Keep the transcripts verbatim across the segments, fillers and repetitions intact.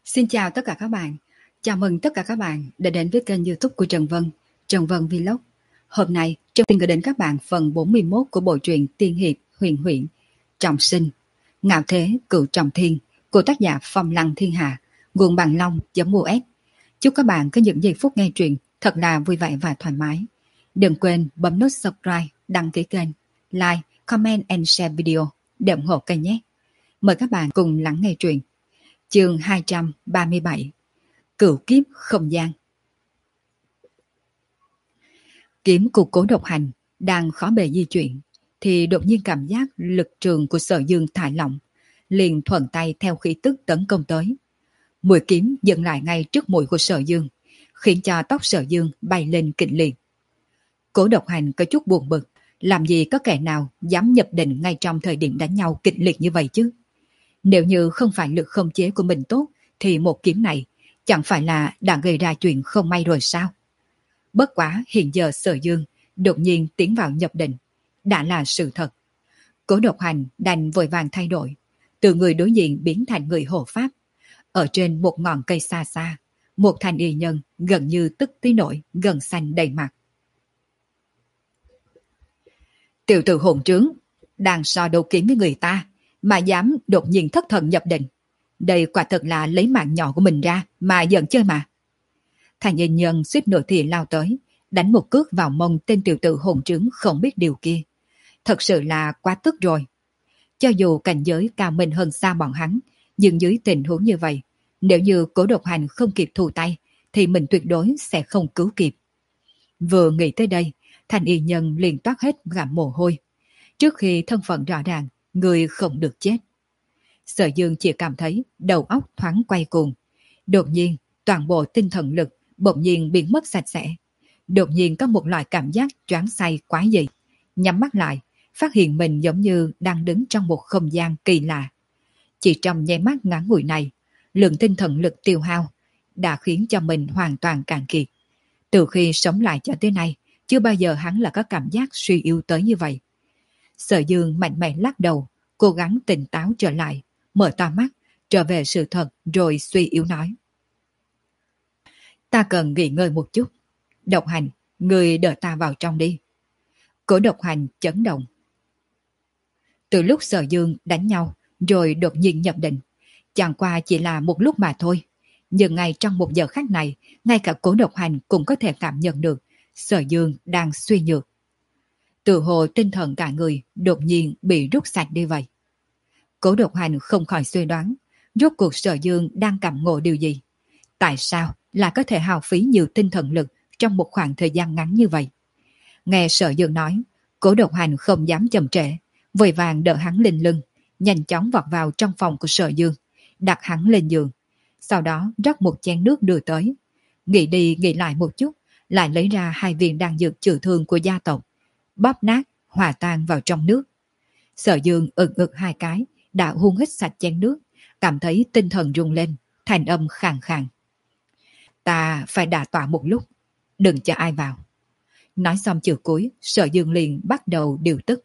Xin chào tất cả các bạn. Chào mừng tất cả các bạn đã đến với kênh YouTube của Trần Vân, Trần Vân Vlog. Hôm nay, Trần Vân gửi đến các bạn phần bốn mươi mốt của bộ truyện tiên hiệp huyền huyễn Trọng sinh, Ngạo thế cửu trọng thiên của tác giả Phong Lăng Thiên Hạ, nguồn Bằng Long.us. Chúc các bạn có những giây phút nghe truyện thật là vui vẻ và thoải mái. Đừng quên bấm nút subscribe, đăng ký kênh, like, comment and share video để ủng hộ kênh nhé. Mời các bạn cùng lắng nghe truyện. Chương hai trăm ba mươi bảy. Cửu kiếp không gian. Kiếm của Cố Độc Hành đang khó bề di chuyển, thì đột nhiên cảm giác lực trường của Sở Dương thả lỏng, liền thuận tay theo khí tức tấn công tới. Mũi kiếm dừng lại ngay trước mũi của Sở Dương, khiến cho tóc Sở Dương bay lên kịch liệt. Cố Độc Hành có chút buồn bực, làm gì có kẻ nào dám nhập định ngay trong thời điểm đánh nhau kịch liệt như vậy chứ? Nếu như không phải lực không chế của mình tốt, thì một kiếm này chẳng phải là đã gây ra chuyện không may rồi sao? Bất quá hiện giờ Sở Dương đột nhiên tiến vào nhập định, đã là sự thật. Cố Độc Hành đành vội vàng thay đổi, từ người đối diện biến thành người hộ pháp. Ở trên một ngọn cây xa xa, một thanh y nhân gần như tức tới nỗi gần xanh đầy mặt. Tiểu tử hỗn trướng, đang so đấu kiếm với người ta mà dám đột nhiên thất thần nhập định. Đây quả thật là lấy mạng nhỏ của mình ra mà giận chơi mà. Thành nhân nhân suýt nửa thì lao tới, đánh một cước vào mông tên tiểu tử hồn trướng không biết điều kia. Thật sự là quá tức rồi. Cho dù cảnh giới cao mình hơn xa bọn hắn, nhưng dưới tình huống như vậy, nếu như Cố Độc Hành không kịp thu tay, thì mình tuyệt đối sẽ không cứu kịp. Vừa nghĩ tới đây, Thành y nhân liền toát hết cả mồ hôi. Trước khi thân phận rõ ràng, người không được chết. Sở Dương chỉ cảm thấy đầu óc thoáng quay cuồng. Đột nhiên, toàn bộ tinh thần lực bỗng nhiên biến mất sạch sẽ. Đột nhiên có một loại cảm giác choáng say quái dị. Nhắm mắt lại, phát hiện mình giống như đang đứng trong một không gian kỳ lạ. Chỉ trong nháy mắt ngắn ngủi này, lượng tinh thần lực tiêu hao đã khiến cho mình hoàn toàn cạn kiệt. Từ khi sống lại cho tới nay, chưa bao giờ hắn là có cảm giác suy yếu tới như vậy. Sở Dương mạnh mẽ lắc đầu, cố gắng tỉnh táo trở lại, mở to mắt, trở về sự thật rồi suy yếu nói. Ta cần nghỉ ngơi một chút. Độc Hành, người đợi ta vào trong đi. Cố Độc Hành chấn động. Từ lúc Sở Dương đánh nhau, rồi đột nhiên nhập định, chẳng qua chỉ là một lúc mà thôi. Nhưng ngay trong một giờ khác này, ngay cả Cố Độc Hành cũng có thể cảm nhận được Sở Dương đang suy nhược. Tự hồ tinh thần cả người đột nhiên bị rút sạch đi vậy. Cố Độc Hành không khỏi suy đoán, rốt cuộc Sở Dương đang cảm ngộ điều gì? Tại sao là có thể hao phí nhiều tinh thần lực trong một khoảng thời gian ngắn như vậy? Nghe Sở Dương nói, Cố Độc Hành không dám chậm trễ, vội vàng đỡ hắn lên lưng, nhanh chóng vọt vào trong phòng của Sở Dương, đặt hắn lên giường. Sau đó rót một chén nước đưa tới. Nghĩ đi nghĩ lại một chút, lại lấy ra hai viên đan dược chữa thương của gia tộc, bóp nát, hòa tan vào trong nước. Sở Dương ực ực hai cái, đã hung hít sạch chén nước, cảm thấy tinh thần rung lên, thành âm khàn khàn. Ta phải đả tọa một lúc, đừng cho ai vào. Nói xong chữ cuối, Sở Dương liền bắt đầu điều tức.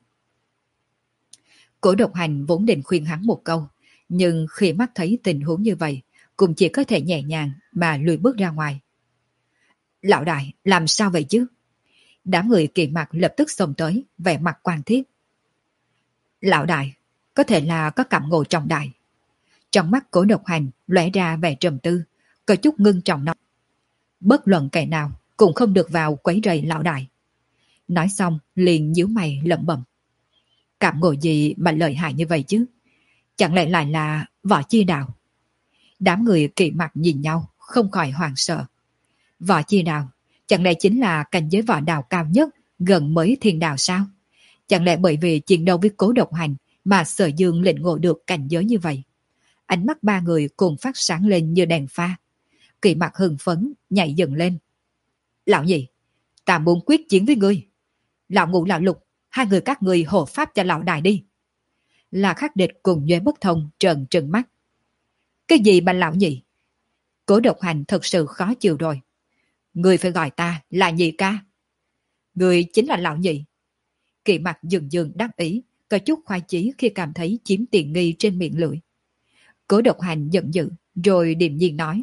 Cố Độc Hành vốn định khuyên hắn một câu, nhưng khi mắt thấy tình huống như vậy, cũng chỉ có thể nhẹ nhàng mà lùi bước ra ngoài. Lão đại, làm sao vậy chứ? Đám người kỳ mặt lập tức xông tới, vẻ mặt quan thiết. Lão đại, có thể là có cảm ngộ trọng đại. Trong mắt Cố Độc Hành lóe ra vẻ trầm tư, có chút ngưng trọng nói. Bất luận kẻ nào cũng không được vào quấy rầy lão đại. Nói xong liền nhíu mày lẩm bẩm. Cảm ngộ gì mà lợi hại như vậy chứ? Chẳng lẽ lại là võ chi đạo? Đám người kỳ mặt nhìn nhau, không khỏi hoảng sợ. Võ chi đạo, chẳng lẽ chính là cảnh giới võ đạo cao nhất gần mới thiên đạo sao? Chẳng lẽ bởi vì chiến đấu với Cố Độc Hành mà Sở Dương lĩnh ngộ được cảnh giới như vậy? Ánh mắt ba người cùng phát sáng lên như đèn pha. Kỳ mặt hưng phấn, nhảy dựng lên. Lão nhị, ta muốn quyết chiến với ngươi. Lão ngũ lão lục, hai người các ngươi hộ pháp cho lão đại đi. Là Khắc Địch cùng Nhuế Bất Thông trợn trừng mắt. Cái gì mà lão nhị? Cố Độc Hành thật sự khó chịu rồi. Ngươi phải gọi ta là nhị ca. Ngươi chính là lão nhị. Kỳ mặt dừng dừng đắc ý, có chút khoái chí khi cảm thấy chiếm tiện nghi trên miệng lưỡi. Cố Độc Hành giận dữ, rồi điềm nhiên nói.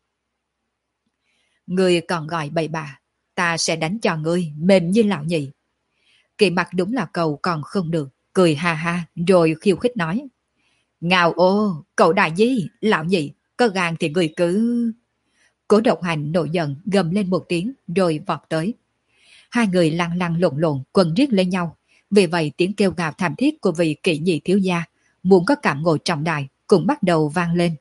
Ngươi còn gọi bậy bạ, ta sẽ đánh cho ngươi mềm như lão nhị. Kỳ Mặc đúng là cầu còn không được, cười ha ha, rồi khiêu khích nói. Ngào ô, cậu đại di, lão nhị, có gan thì người cứ... Cố Độc Hành nổi giận gầm lên một tiếng rồi vọt tới. Hai người lăn lăn lộn lộn quần riết lên nhau. Vì vậy tiếng kêu gào thảm thiết của vị kỵ nhị thiếu gia muốn có cảm ngộ trọng đại cũng bắt đầu vang lên.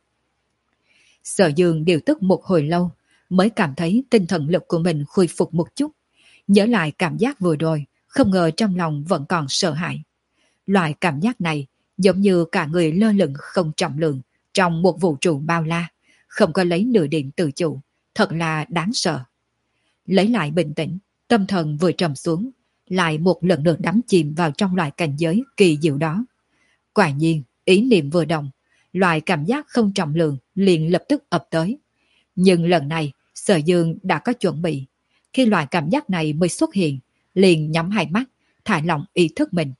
Sở Dương điều tức một hồi lâu mới cảm thấy tinh thần lực của mình khôi phục một chút. Nhớ lại cảm giác vừa rồi, không ngờ trong lòng vẫn còn sợ hãi. Loại cảm giác này giống như cả người lơ lửng không trọng lượng trong một vũ trụ bao la, không có lấy nửa điểm tự chủ, thật là đáng sợ. Lấy lại bình tĩnh, tâm thần vừa trầm xuống, lại một lần nữa đắm chìm vào trong loại cảnh giới kỳ diệu đó. Quả nhiên, ý niệm vừa động, loại cảm giác không trọng lượng liền lập tức ập tới. Nhưng lần này, Sở Dương đã có chuẩn bị. Khi loại cảm giác này mới xuất hiện, liền nhắm hai mắt, thả lỏng ý thức mình.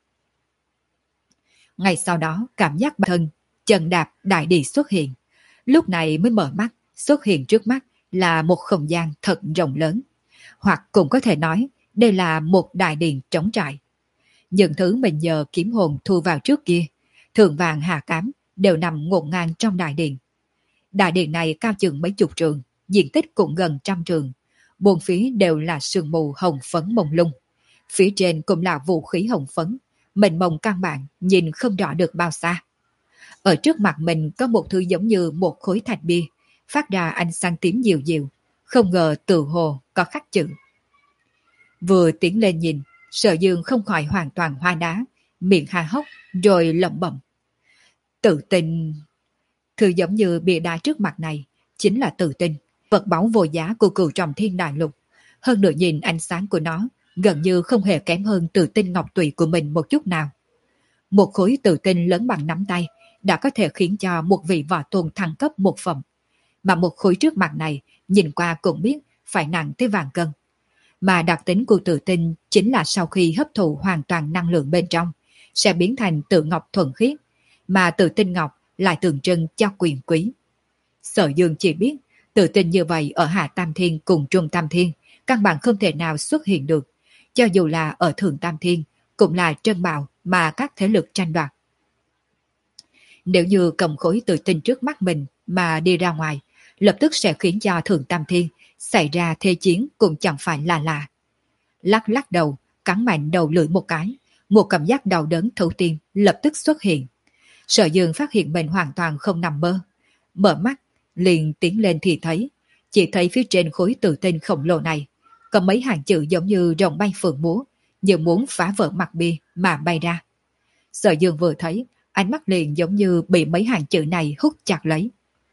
Ngay sau đó, cảm giác bản thân, chân đạp đại địa xuất hiện. Lúc này mới mở mắt, xuất hiện trước mắt là một không gian thật rộng lớn. Hoặc cũng có thể nói, đây là một đại điện trống trải. Những thứ mình nhờ kiếm hồn thu vào trước kia, thượng vàng hạ cám, đều nằm ngổn ngang trong đại điện. Đại điện này cao chừng mấy chục trường, diện tích cũng gần trăm trường. Bốn phía đều là sương mù hồng phấn mông lung. Phía trên cũng là vũ khí hồng phấn, mênh mông căn bản, nhìn không rõ được bao xa. Ở trước mặt mình có một thứ giống như một khối thạch bia, phát ra ánh sáng tím dịu dịu, không ngờ tự hồ có khắc chữ. Vừa tiến lên nhìn, Sở Dương không khỏi hoàn toàn hoa đá, miệng há hốc, rồi lẩm bẩm. Tự tin... Thứ giống như bia đá trước mặt này, chính là tự tin, vật báu vô giá của Cửu Trọng Thiên Đại Lục. Hơn nữa nhìn ánh sáng của nó, gần như không hề kém hơn tự tin ngọc tùy của mình một chút nào. Một khối tự tin lớn bằng nắm tay, đã có thể khiến cho một vị võ tôn thăng cấp một phẩm. Mà một khối trước mặt này, nhìn qua cũng biết phải nặng tới vạn cân. Mà đặc tính của tự tin chính là sau khi hấp thụ hoàn toàn năng lượng bên trong, sẽ biến thành tự ngọc thuần khiết, mà tự tin ngọc lại tượng trưng cho quyền quý. Sở Dương chỉ biết, tự tin như vậy ở Hạ Tam Thiên cùng Trung Tam Thiên, căn bản không thể nào xuất hiện được. Cho dù là ở Thượng Tam Thiên, cũng là trân bảo mà các thế lực tranh đoạt. Nếu như cầm khối tự tin trước mắt mình mà đi ra ngoài, lập tức sẽ khiến cho Thượng Tam Thiên xảy ra thế chiến cũng chẳng phải là lạ. Lắc lắc đầu, cắn mạnh đầu lưỡi một cái, một cảm giác đau đớn thấu tim lập tức xuất hiện. Sở Dương phát hiện mình hoàn toàn không nằm mơ. Mở mắt, liền tiến lên thì thấy, chỉ thấy phía trên khối tự tin khổng lồ này, có mấy hàng chữ giống như rồng bay phượng múa, như muốn phá vỡ mặt bia mà bay ra. Sở Dương vừa thấy, ánh mắt liền giống như bị mấy hàng chữ này hút chặt lấy.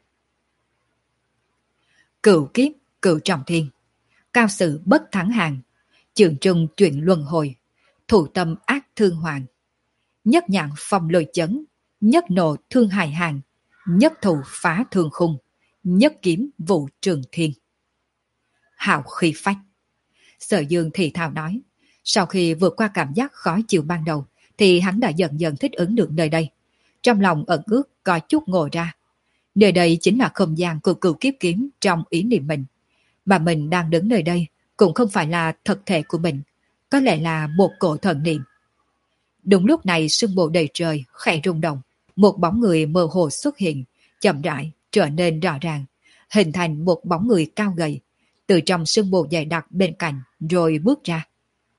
Cửu kiếp, cửu trọng thiên, cao sự bất thắng hàng, trường trùng chuyện luân hồi, thủ tâm ác thương hoàng, nhất nhạn phong lôi chấn, nhất nộ thương hài hàng, nhất thù phá thương khung, nhất kiếm vụ trường thiên. Hào khí phách. Sở Dương thì thào nói, sau khi vượt qua cảm giác khó chịu ban đầu, thì hắn đã dần dần thích ứng được nơi đây. Trong lòng ẩn ước có chút ngộ ra. Nơi đây chính là không gian của cửu kiếp kiếm trong ý niệm mình. Mà mình đang đứng nơi đây cũng không phải là thực thể của mình, có lẽ là một cổ thần niệm. Đúng lúc này sương mù đầy trời khẽ rung động, một bóng người mơ hồ xuất hiện, chậm rãi trở nên rõ ràng, hình thành một bóng người cao gầy, từ trong sương mù dày đặc bên cạnh rồi bước ra.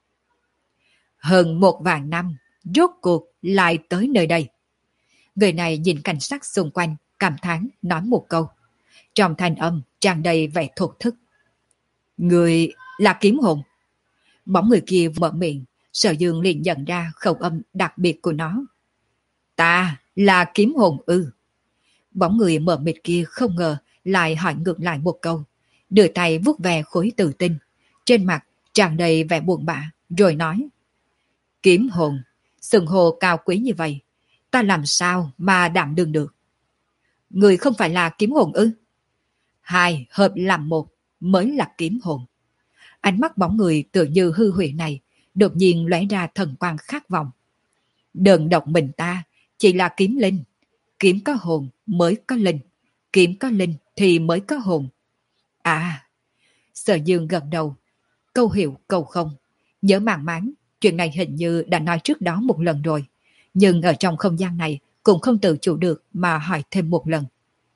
Hơn một vạn năm, rốt cuộc lại tới nơi đây. Người này nhìn cảnh sắc xung quanh, cảm thán nói một câu. Trong thanh âm tràn đầy vẻ thổn thức. Người là kiếm hồn. Bóng người kia mở miệng, Sở Dương liền nhận ra khẩu âm đặc biệt của nó. Ta là kiếm hồn ư. Bóng người mở mịt kia không ngờ lại hỏi ngược lại một câu, đưa tay vuốt về khối tự tin, trên mặt tràn đầy vẻ buồn bã, rồi nói. Kiếm hồn, xưng hô cao quý như vậy, ta làm sao mà đảm đương được. Người không phải là kiếm hồn ư? Hai hợp làm một mới là kiếm hồn. Ánh mắt bóng người tựa như hư huyễn này đột nhiên lóe ra thần quang khát vọng. Đơn độc mình ta chỉ là kiếm linh, kiếm có hồn mới có linh, kiếm có linh thì mới có hồn. À, Sở Dương gật đầu, câu hiểu câu không. Nhớ màng máng, chuyện này hình như đã nói trước đó một lần rồi. Nhưng ở trong không gian này cũng không tự chủ được mà hỏi thêm một lần.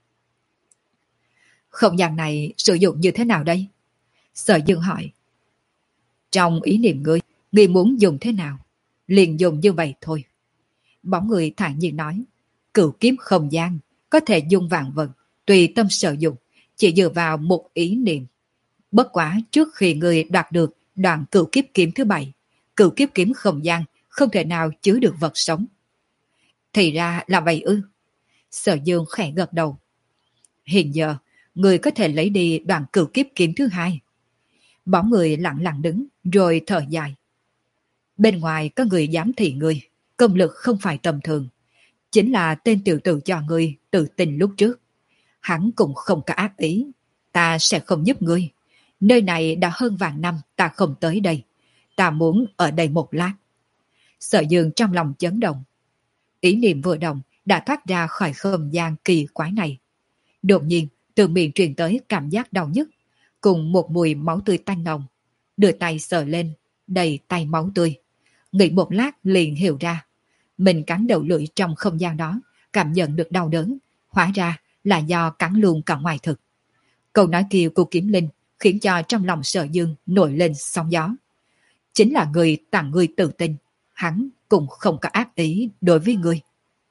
Không gian này sử dụng như thế nào đây? Sở Dương hỏi. Trong ý niệm ngươi, ngươi muốn dùng thế nào? Liền dùng như vậy thôi. Bóng người thản nhiên nói. Cửu kiếm không gian, có thể dùng vạn vật, tùy tâm sử dụng, chỉ dựa vào một ý niệm. Bất quá trước khi người đoạt được đoạn cửu kiếp kiếm thứ bảy, cửu kiếp kiếm không gian không thể nào chứa được vật sống. Thì ra là vậy ư? Sở Dương khẽ gật đầu. Hiện giờ, người có thể lấy đi đoạn cửu kiếp kiếm thứ hai. Bóng người lặng lặng đứng, rồi thở dài. Bên ngoài có người giám thị người, công lực không phải tầm thường. Chính là tên tiểu tử cho người tự tình lúc trước. Hắn cũng không có ác ý. Ta sẽ không giúp ngươi. Nơi này đã hơn vạn năm ta không tới đây. Ta muốn ở đây một lát. Sở Dương trong lòng chấn động. Ý niệm vừa động đã thoát ra khỏi không gian kỳ quái này. Đột nhiên, từ miệng truyền tới cảm giác đau nhức, cùng một mùi máu tươi tanh nồng. Đưa tay sờ lên, đầy tay máu tươi. Nghĩ một lát liền hiểu ra. Mình cắn đầu lưỡi trong không gian đó, cảm nhận được đau đớn. Hóa ra là do cắn luôn cả ngoài thực. Câu nói kia của Kiếm Linh khiến cho trong lòng Sở Dương nổi lên sóng gió. Chính là người tặng người tự tin, hắn cũng không có ác ý đối với người.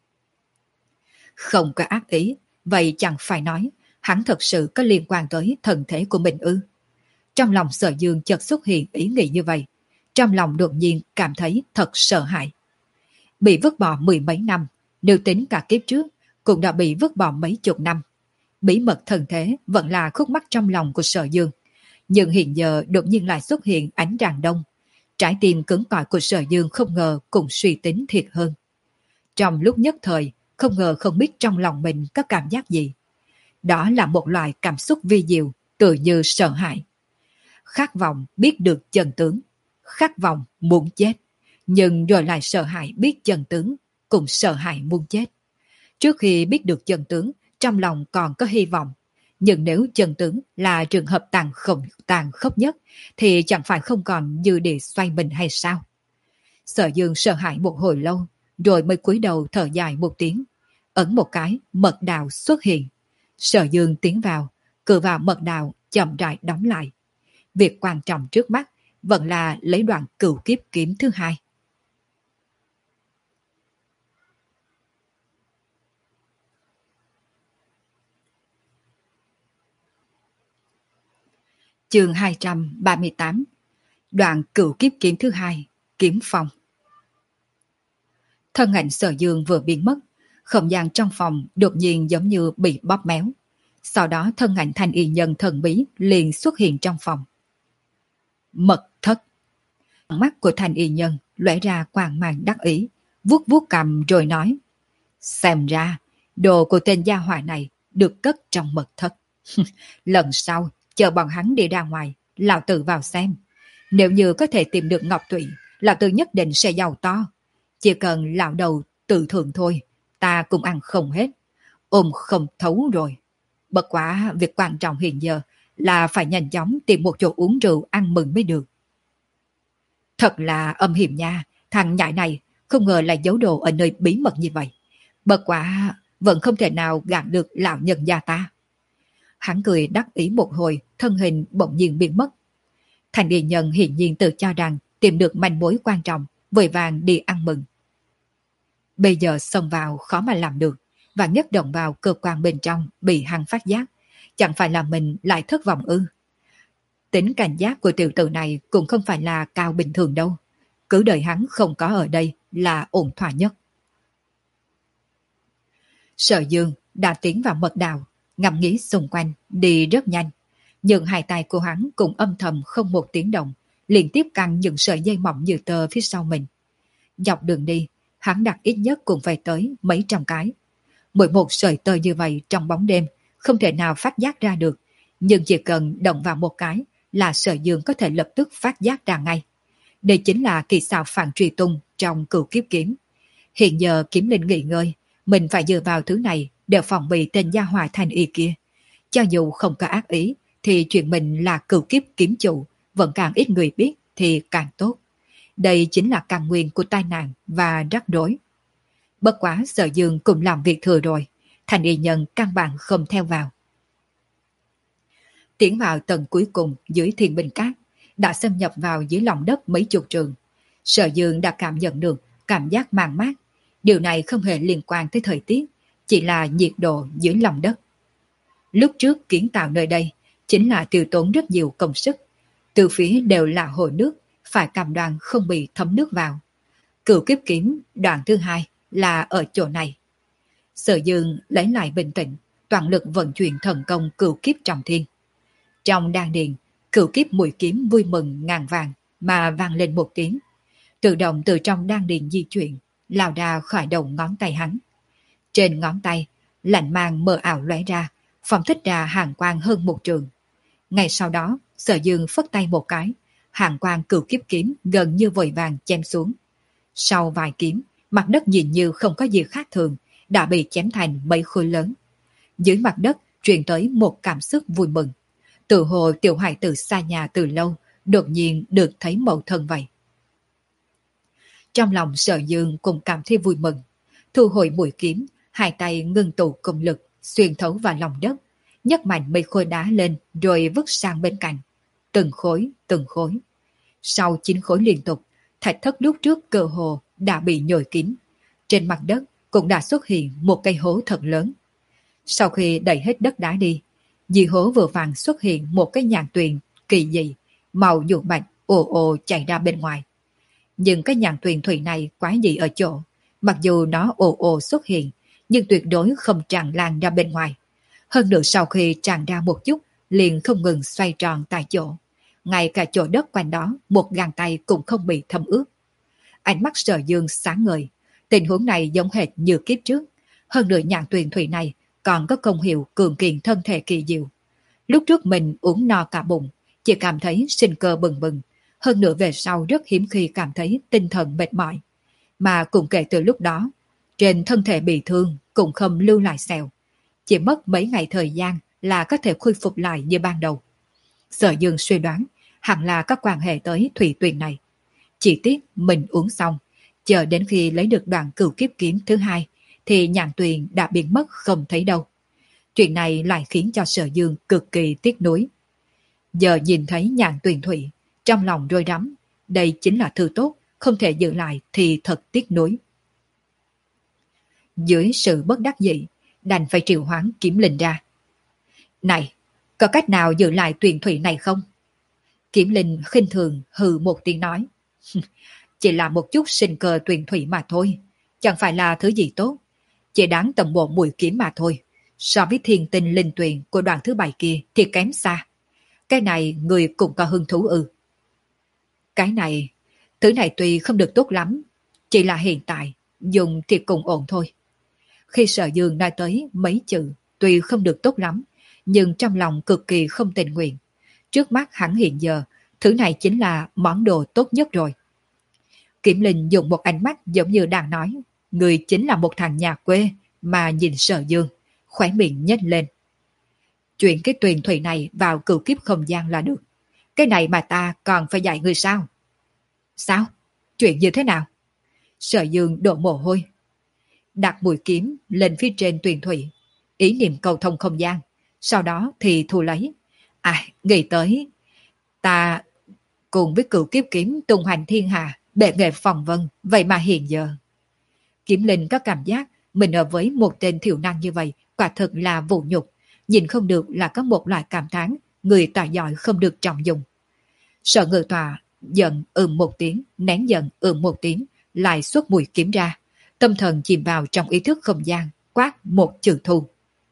Không có ác ý, vậy chẳng phải nói hắn thật sự có liên quan tới thần thể của mình ư? Trong lòng Sở Dương chợt xuất hiện ý nghĩ như vậy, trong lòng đột nhiên cảm thấy thật sợ hãi. Bị vứt bỏ mười mấy năm, nếu tính cả kiếp trước, cũng đã bị vứt bỏ mấy chục năm. Bí mật thần thế vẫn là khúc mắc trong lòng của Sở Dương, nhưng hiện giờ đột nhiên lại xuất hiện ánh rạng đông. Trái tim cứng cỏi của Sở Dương không ngờ cũng suy tính thiệt hơn. Trong lúc nhất thời, không ngờ không biết trong lòng mình có cảm giác gì. Đó là một loại cảm xúc vi diệu, tự như sợ hãi. Khát vọng biết được chân tướng, khát vọng muốn chết, nhưng rồi lại sợ hãi biết chân tướng, cũng sợ hãi muốn chết. Trước khi biết được chân tướng, trong lòng còn có hy vọng, nhưng nếu chân tướng là trường hợp tàn khốc, tàn khốc nhất, thì chẳng phải không còn dư để xoay mình hay sao? Sở Dương sợ hãi một hồi lâu, rồi mới cúi đầu thở dài một tiếng, ấn một cái, mật đạo xuất hiện. Sở Dương tiến vào, cửa vào mật đạo chậm rãi đóng lại. Việc quan trọng trước mắt vẫn là lấy đoạn cửu kiếp kiếm thứ hai. Chương hai trăm ba mươi tám. Đoạn cửu kiếp kiếm thứ hai, kiếm phong. Thân ảnh Sở Dương vừa biến mất, không gian trong phòng đột nhiên giống như bị bóp méo. Sau đó thân ảnh thanh y nhân thần bí liền xuất hiện trong phòng. Mật thất. Mắt của thanh y nhân lóe ra quang mang đắc ý, vuốt vuốt cầm rồi nói. Xem ra, đồ của tên gia hỏa này được cất trong mật thất. Lần sau, chờ bọn hắn đi ra ngoài, lão tử vào xem. Nếu như có thể tìm được ngọc tụy, lão tử nhất định sẽ giàu to. Chỉ cần lão đầu tự thượng thôi, ta cũng ăn không hết. Ôm không thấu rồi. Bất quá việc quan trọng hiện giờ là phải nhanh chóng tìm một chỗ uống rượu ăn mừng mới được. Thật là âm hiểm nha, thằng nhãi này không ngờ là giấu đồ ở nơi bí mật như vậy. Bất quá vẫn không thể nào gạt được lão nhân gia ta. Hắn cười đắc ý một hồi, thân hình bỗng nhiên biến mất. Thành y nhân hiển nhiên tự cho rằng tìm được manh mối quan trọng, vội vàng đi ăn mừng. Bây giờ xông vào khó mà làm được, và nhất động vào cơ quan bên trong bị hắn phát giác, chẳng phải là mình lại thất vọng ư? Tính cảnh giác của tiểu tử này cũng không phải là cao bình thường đâu. Cứ đợi hắn không có ở đây là ổn thỏa nhất. Sở Dương đã tiến vào mật đạo, ngắm nghĩ xung quanh, đi rất nhanh. Nhưng hai tay của hắn cũng âm thầm không một tiếng động, liên tiếp căng những sợi dây mỏng như tơ phía sau mình. Dọc đường đi, hắn đặt ít nhất cũng phải tới mấy trăm cái. Mỗi một sợi tơ như vậy trong bóng đêm không thể nào phát giác ra được, nhưng chỉ cần động vào một cái là Sở Dương có thể lập tức phát giác ra ngay. Đây chính là kỳ xảo phản truy tung trong cửu kiếp kiếm. Hiện giờ Kiếm Linh nghỉ ngơi, Mình phải dựa vào thứ này để phòng bị tên gia hỏa Thanh Y kia. Cho dù không có ác ý, thì chuyện mình là cửu kiếp kiếm chủ, vẫn càng ít người biết thì càng tốt. Đây chính là căn nguyên của tai nạn và rắc rối. Bất quá Sở Dương cũng làm việc thừa rồi, Thanh Y nhân căn bản không theo vào. Tiến vào tầng cuối cùng dưới thiên binh cát, đã xâm nhập vào dưới lòng đất mấy chục trường. Sở Dương đã cảm nhận được cảm giác màng mát. Điều này không hề liên quan tới thời tiết, chỉ là nhiệt độ dưới lòng đất. Lúc trước kiến tạo nơi đây chính là tiêu tốn rất nhiều công sức. Từ phía đều là hồ nước, phải cam đoan không bị thấm nước vào. Cửu kiếp kiếm đoạn thứ hai là ở chỗ này. Sở Dương lấy lại bình tĩnh, toàn lực vận chuyển thần công cửu kiếp trọng thiên. Trong đan điền, cửu kiếp mũi kiếm vui mừng ngàn vàng mà vang lên một tiếng. Tự động từ trong đan điền di chuyển, lao ra khỏi đầu ngón tay hắn. Trên ngón tay, lạnh mang mờ ảo lóe ra, phóng thích ra hàng quang hơn một trường. Ngay sau đó, Sở Dương phất tay một cái, hàng quang cửu kiếp kiếm gần như vội vàng chém xuống. Sau vài kiếm, mặt đất nhìn như không có gì khác thường, đã bị chém thành mấy khối lớn. Dưới mặt đất truyền tới một cảm xúc vui mừng. Tự hồ tiểu hài từ xa nhà từ lâu, đột nhiên được thấy mẫu thân vậy. Trong lòng Sở Dương cũng cảm thấy vui mừng. Thu hồi mũi kiếm, hai tay ngưng tụ công lực, xuyên thấu vào lòng đất, nhấc mạnh mấy khối đá lên rồi vứt sang bên cạnh. Từng khối, từng khối. Sau chín khối liên tục, thạch thất lúc trước cơ hồ đã bị nhồi kín. Trên mặt đất cũng đã xuất hiện một cây hố thật lớn. Sau khi đẩy hết đất đá đi, dì hố vừa vàng xuất hiện một cái nhàn tuyền kỳ dị, màu nhuộm bạch ồ ồ chảy ra bên ngoài. Nhưng cái nhàn tuyền thủy này quá dị ở chỗ, mặc dù nó ồ ồ xuất hiện, nhưng tuyệt đối không tràn lan ra bên ngoài. Hơn nữa sau khi tràn ra một chút, liền không ngừng xoay tròn tại chỗ. Ngay cả chỗ đất quanh đó, một găng tay cũng không bị thấm ướt. Ánh mắt Sở Dương sáng ngời, tình huống này giống hệt như kiếp trước. Hơn nữa nhàn tuyền thủy này còn có công hiệu cường kiện thân thể kỳ diệu. Lúc trước mình uống no cả bụng, chỉ cảm thấy sinh cơ bừng bừng. Hơn nữa về sau rất hiếm khi cảm thấy tinh thần mệt mỏi. Mà cũng kể từ lúc đó, trên thân thể bị thương cũng không lưu lại sẹo. Chỉ mất mấy ngày thời gian là có thể khôi phục lại như ban đầu. Sở Dương suy đoán hẳn là có quan hệ tới thủy tuyền này. Chỉ tiếc mình uống xong, chờ đến khi lấy được đoạn cửu kiếp kiếm thứ hai, thì nhàn tuyền đã biến mất không thấy đâu. Chuyện này lại khiến cho Sở Dương cực kỳ tiếc nuối. Giờ nhìn thấy nhàn tuyền thủy, trong lòng rối rắm, đây chính là thứ tốt, không thể giữ lại thì thật tiếc nuối. Dưới sự bất đắc dĩ, đành phải triệu hoán kiếm linh ra. Này, có cách nào giữ lại tuyền thủy này không? Kiếm linh khinh thường hừ một tiếng nói. Chỉ là một chút sinh cơ tuyền thủy mà thôi, chẳng phải là thứ gì tốt, chỉ đáng tầm bộ mũi kiếm mà thôi. So với thiên tinh linh tuyền của đoạn thứ bảy kia thì kém xa. Cái này người cũng có hứng thú ư? Cái này, thứ này tuy không được tốt lắm, chỉ là hiện tại, dùng thì cũng ổn thôi. Khi Sở Dương nói tới mấy chữ tuy không được tốt lắm, nhưng trong lòng cực kỳ không tình nguyện. Trước mắt hắn hiện giờ, thứ này chính là món đồ tốt nhất rồi. Kiểm Linh dùng một ánh mắt giống như đang nói, người chính là một thằng nhà quê, mà nhìn Sở Dương, khóe miệng nhếch lên. Chuyện cái tuyền thủy này vào cửu kiếp không gian là được. Cái này mà ta còn phải dạy người sao? Sao? Chuyện như thế nào? Sở Dương đổ mồ hôi. Đặt mũi kiếm lên phía trên tuyền thủy, ý niệm cầu thông không gian, sau đó thì thu lấy. À, nghĩ tới, ta cùng với cửu kiếp kiếm tung hoành thiên hạ, bệ nghệ phòng vân, vậy mà hiện giờ. Kiếm Linh có cảm giác mình ở với một tên thiểu năng như vậy, quả thực là vũ nhục, nhìn không được là có một loại cảm thán, người tài giỏi không được trọng dụng. Sở Ngự Tọa giận ừm một tiếng, nén giận ừm một tiếng, lại xuất mũi kiếm ra, tâm thần chìm vào trong ý thức không gian, quát một chữ thù.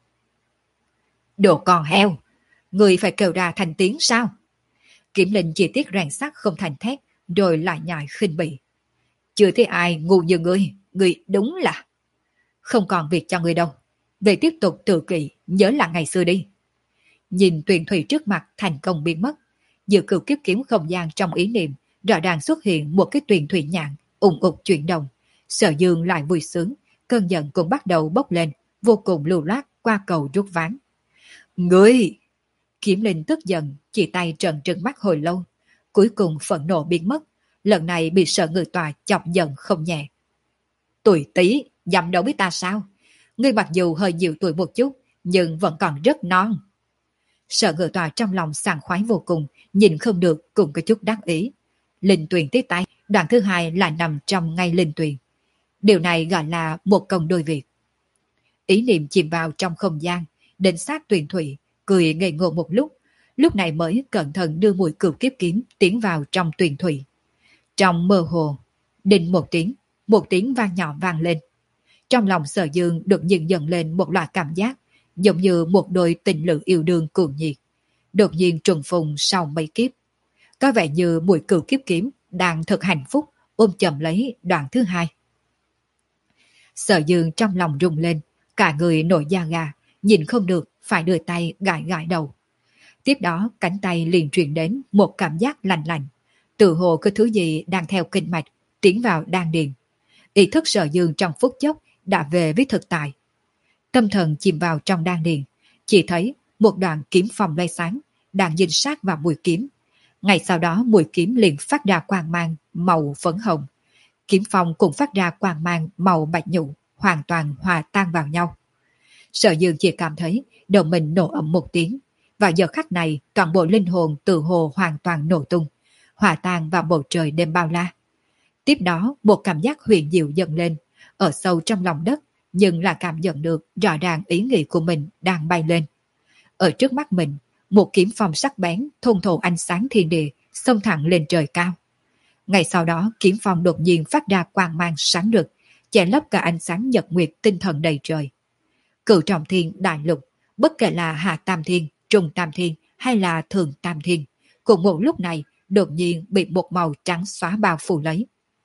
Đồ con heo, người phải kêu ra thành tiếng sao? Kiếm Linh chỉ tiếc rèn sắt không thành thét, rồi lại nhại khinh bỉ. Chưa thấy ai ngu như ngươi, ngươi đúng là... Không còn việc cho ngươi đâu, về tiếp tục tự kỷ, nhớ là ngày xưa đi. Nhìn tuyền thủy trước mặt thành công biến mất, dự cửu kiếp kiếm không gian trong ý niệm, rõ ràng xuất hiện một cái tuyền thủy nhạn, ủng ục chuyển động. Sở Dương lại vui sướng, cơn giận cũng bắt đầu bốc lên, vô cùng lưu loát qua cầu rút ván. Ngươi! Kiếm Linh tức giận, chỉ tay trợn trừng mắt hồi lâu, cuối cùng phẫn nộ biến mất, lần này bị Sở Ngự Tòa chọc giận không nhẹ. Tuổi tí, dám đâu biết ta sao? Ngươi mặc dù hơi nhiều tuổi một chút, nhưng vẫn còn rất non. Sở Ngự Tòa trong lòng sảng khoái vô cùng, nhìn không được cũng có chút đắc ý. Linh Tuyền tiếp tay, đoạn thứ hai là nằm trong ngay Linh Tuyền. Điều này gọi là một công đôi việc. Ý niệm chìm vào trong không gian, đến sát Tuyền Thủy, cười ngây ngô một lúc, lúc này mới cẩn thận đưa mũi cửu kiếp kiếm tiến vào trong Tuyền Thủy. Trong mơ hồ, đinh một tiếng, một tiếng vang nhỏ vang lên. Trong lòng Sở Dương đột nhiên dần lên một loại cảm giác, giống như một đôi tình lữ yêu đương cuồng nhiệt, đột nhiên trùng phùng sau mấy kiếp. Có vẻ như mũi cửu kiếp kiếm đang thật hạnh phúc ôm chầm lấy đoạn thứ hai. Sở Dương trong lòng rung lên, cả người nổi da gà, nhìn không được phải đưa tay gãi gãi đầu. Tiếp đó cánh tay liền truyền đến một cảm giác lạnh lạnh, tự hồ có thứ gì đang theo kinh mạch tiến vào đan điền. Ý thức Sở Dương trong phút chốc đã về với thực tại. Tâm thần chìm vào trong đan điền, chỉ thấy một đoạn kiếm phong lóe sáng đang nhìn sát vào mũi kiếm. Ngay sau đó mũi kiếm liền phát ra quang mang màu phấn hồng. Kiếm phong cũng phát ra quang mang màu bạch nhũ, hoàn toàn hòa tan vào nhau. Sở Dương chỉ cảm thấy đầu mình nổ ầm một tiếng. Vào giờ khắc này, toàn bộ linh hồn tự hồ hoàn toàn nổ tung, hòa tan vào bầu trời đêm bao la. Tiếp đó, một cảm giác huyền diệu dâng lên, ở sâu trong lòng đất, nhưng là cảm nhận được rõ ràng ý nghĩ của mình đang bay lên. Ở trước mắt mình, một kiếm phong sắc bén, thôn thổ ánh sáng thiên địa, xông thẳng lên trời cao. Ngay sau đó, kiếm phong đột nhiên phát ra quang mang sáng rực, che lấp cả ánh sáng nhật nguyệt tinh thần đầy trời. Cửu trọng thiên đại lục, bất kể là hạ tam thiên, trung tam thiên hay là thường tam thiên, cùng một lúc này đột nhiên bị một màu trắng xóa bao phủ lấy.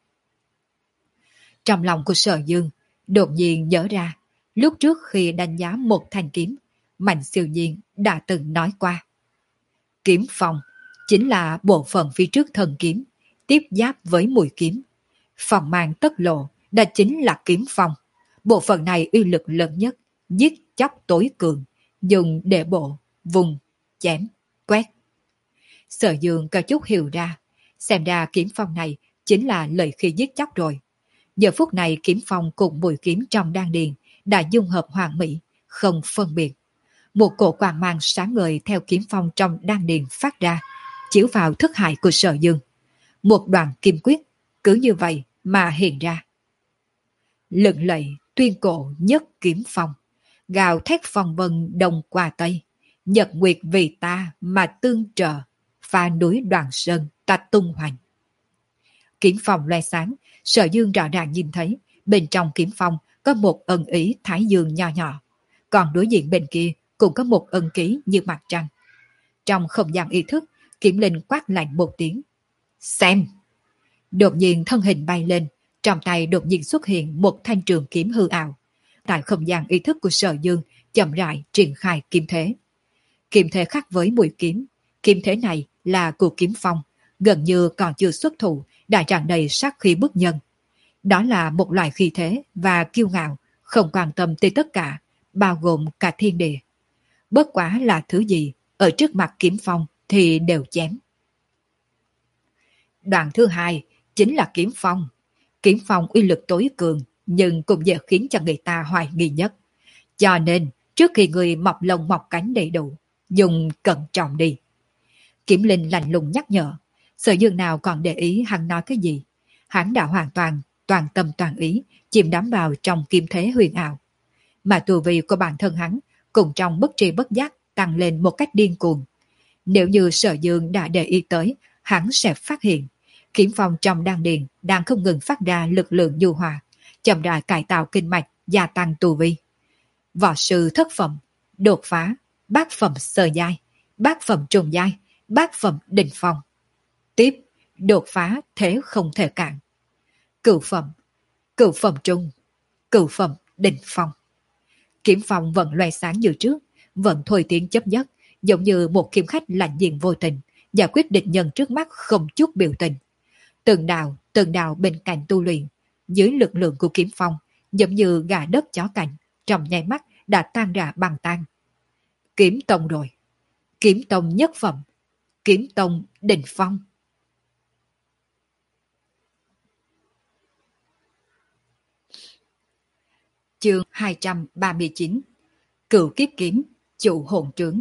Trong lòng của Sở Dương đột nhiên nhớ ra, lúc trước khi đánh giá một thanh kiếm, Mạnh Siêu Nhiên đã từng nói qua. Kiếm phong chính là bộ phận phía trước thần kiếm, tiếp giáp với mũi kiếm. Phong mang tất lộ, đã chính là kiếm phong. Bộ phận này uy lực lớn nhất, giết chóc tối cường, dùng để bộ, vùng, chém, quét. Sở Dương có chút hiểu ra, xem ra kiếm phong này chính là lợi khí giết chóc rồi. Giờ phút này kiếm phong cùng mũi kiếm trong đan điền đã dung hợp hoàn mỹ, không phân biệt. Một cổ quang mang sáng ngời theo kiếm phong trong đan điền phát ra, chiếu vào thức hải của Sở Dương. Một đoạn kim quyết, cứ như vậy mà hiện ra. Lừng lẫy tuyên cổ nhất kiếm phong, gào thét phong vân đông qua tây, nhật nguyệt vì ta mà tương trợ, pha núi Đoàn Sơn ta tung hoành. Kiếm phong loe sáng, Sở Dương rõ ràng nhìn thấy bên trong kiếm phong có một ân ý thái dương nhỏ nhỏ, còn đối diện bên kia cũng có một ân ký như mặt trăng. Trong không gian ý thức, Kiếm Linh quát lạnh một tiếng. Xem! Đột nhiên thân hình bay lên, trong tay đột nhiên xuất hiện một thanh trường kiếm hư ảo. Tại không gian ý thức của Sở Dương chậm rãi triển khai kiếm thế. Kiếm thế khác với mũi kiếm, kiếm thế này là của kiếm phong, gần như còn chưa xuất thủ đã tràn đầy sát khí bức nhân. Đó là một loại khí thế và kiêu ngạo, không quan tâm tới tất cả, bao gồm cả thiên địa. Bất quá là thứ gì, ở trước mặt kiếm phong thì đều chém. Đoạn thứ hai chính là kiếm phong. Kiếm phong uy lực tối cường, nhưng cũng dễ khiến cho người ta hoài nghi nhất. Cho nên, trước khi người mọc lông mọc cánh đầy đủ, dùng cẩn trọng đi. Kiếm Linh lạnh lùng nhắc nhở. Sở Dương nào còn để ý hắn nói cái gì. Hắn đã hoàn toàn, toàn tâm toàn ý, chìm đắm vào trong kiếm thế huyền ảo. Mà tu vi của bản thân hắn, cùng trong bất tri bất giác, tăng lên một cách điên cuồng. Nếu như Sở Dương đã để ý tới, hắn sẽ phát hiện. Kiếm phong trong đan điền đang không ngừng phát ra lực lượng du hòa, chậm rãi cải tạo kinh mạch, gia tăng tu vi. Võ sư thất phẩm, đột phá, bát phẩm sơ giai, bát phẩm trung giai, bát phẩm đỉnh phong. Tiếp, đột phá thế không thể cản. Cửu phẩm, cửu phẩm trung, cửu phẩm đỉnh phong. Kiếm phong vẫn loe sáng như trước, vẫn thôi tiếng chấp nhất, giống như một kiếm khách lạnh diện vô tình, giải quyết địch nhân trước mắt không chút biểu tình. Từng đạo, từng đạo bên cạnh tu luyện, dưới lực lượng của kiếm phong, giống như gà đất chó cành, trong nháy mắt đã tan ra băng tan. Kiếm tông rồi. Kiếm tông nhất phẩm. Kiếm tông đỉnh phong. Chương hai trăm ba mươi chín. Cửu kiếp kiếm, chủ hồn trướng.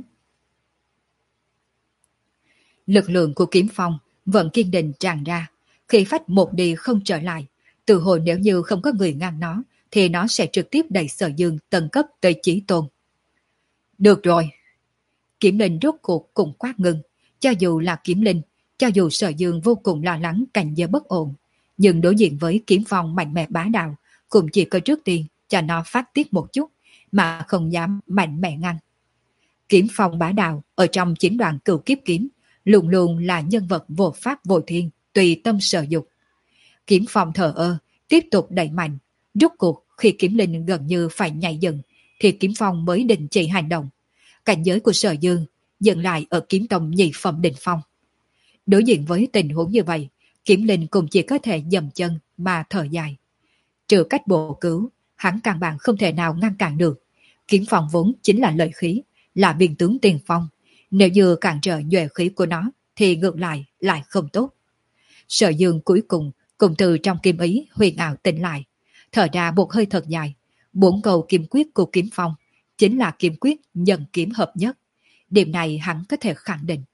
Lực lượng của kiếm phong vẫn kiên định tràn ra, khi phách một đi không trở lại. Từ hồi nếu như không có người ngăn nó, thì nó sẽ trực tiếp đẩy Sở Dương tầng cấp tới chí tôn. Được rồi. Kiếm linh rốt cuộc cũng quát ngừng. Cho dù là kiếm linh, cho dù Sở Dương vô cùng lo lắng cảnh giới bất ổn, nhưng đối diện với kiếm phong mạnh mẽ bá đạo, cũng chỉ có trước tiên cho nó phát tiết một chút, mà không dám mạnh mẽ ngăn. Kiếm phong bá đạo ở trong chiến đoàn cửu kiếp kiếm luôn luôn là nhân vật vô pháp vô thiên, tùy tâm sở dục. Kiếm phong thờ ơ, tiếp tục đẩy mạnh. Rốt cuộc khi kiếm linh gần như phải nhảy dựng, thì kiếm phong mới đình chỉ hành động. Cảnh giới của Sở Dương dừng lại ở kiếm tông nhị phẩm đỉnh phong. Đối diện với tình huống như vậy, kiếm linh cũng chỉ có thể dầm chân mà thở dài. Trừ cách bổ cứu, hắn căn bản không thể nào ngăn cản được. Kiếm phong vốn chính là lợi khí, là biên tướng tiền phong. Nếu như cản trở nhuệ khí của nó, thì ngược lại lại không tốt. Sở Dương cuối cùng cùng từ trong kim ý huyền ảo tỉnh lại, thở ra một hơi thật dài. Bốn câu kiếm quyết của kiếm phong chính là kiếm quyết nhân kiếm hợp nhất. Điểm này hắn có thể khẳng định.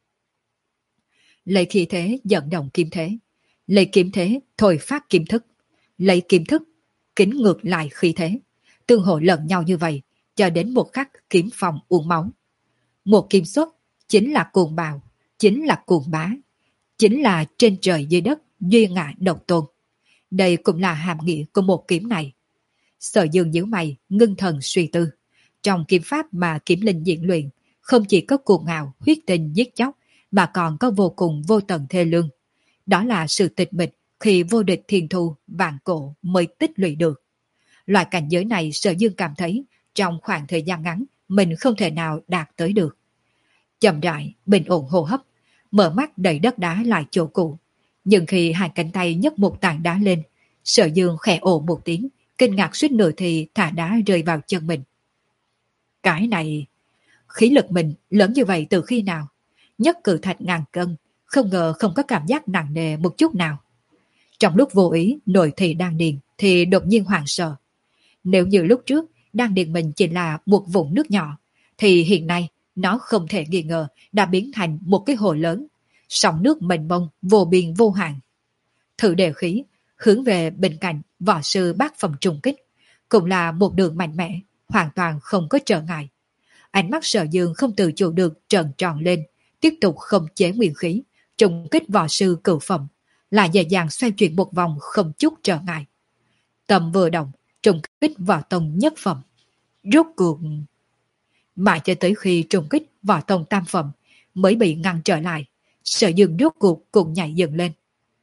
Lấy khí thế dẫn động kiếm thế, lấy kiếm thế thổi phát kiếm thức, lấy kiếm thức kính ngược lại khí thế, tương hộ lẫn nhau như vậy cho đến một khắc kiếm phong uống máu. Một kiếm xuất chính là cuồng bạo, chính là cuồng bá, chính là trên trời dưới đất duy ngã độc tôn. Đây cũng là hàm nghĩa của một kiếm này. Sở Dương nhíu mày, ngưng thần suy tư. Trong kiếm pháp mà kiếm linh diễn luyện, không chỉ có cuồng ngạo, huyết tình giết chóc, mà còn có vô cùng vô tận thê lương. Đó là sự tịch mịch khi vô địch thiên thu, vạn cổ mới tích lũy được. Loại cảnh giới này Sở Dương cảm thấy trong khoảng thời gian ngắn mình không thể nào đạt tới được. Chậm rãi, bình ổn hô hấp, mở mắt đẩy đất đá lại chỗ cũ. Nhưng khi hai cánh tay nhấc một tảng đá lên, Sở Dương khẽ ồ một tiếng, kinh ngạc suýt nửa thì thả đá rơi vào chân mình. Cái này, khí lực mình lớn như vậy từ khi nào? Nhất cử thạch ngàn cân, không ngờ không có cảm giác nặng nề một chút nào. Trong lúc vô ý nội thị đang điền thì đột nhiên hoảng sợ. Nếu như lúc trước đang điền mình chỉ là một vũng nước nhỏ, thì hiện nay nó không thể nghi ngờ đã biến thành một cái hồ lớn, sóng nước mênh mông vô biên vô hạn. Thử đề khí hướng về bên cạnh võ sư bát phẩm trùng kích, cũng là một đường mạnh mẽ, hoàn toàn không có trở ngại. Ánh mắt Sở Dương không tự chủ được trợn tròn lên, tiếp tục không chế nguyên khí, trùng kích võ sư cửu phẩm, là dễ dàng xoay chuyển một vòng không chút trở ngại. Tầm vừa động, trùng kích võ tông nhất phẩm. Rốt cuộc mãi cho tới khi trùng kích võ tông tam phẩm mới bị ngăn trở lại, Sở Dương rốt cuộc cũng nhảy dựng lên.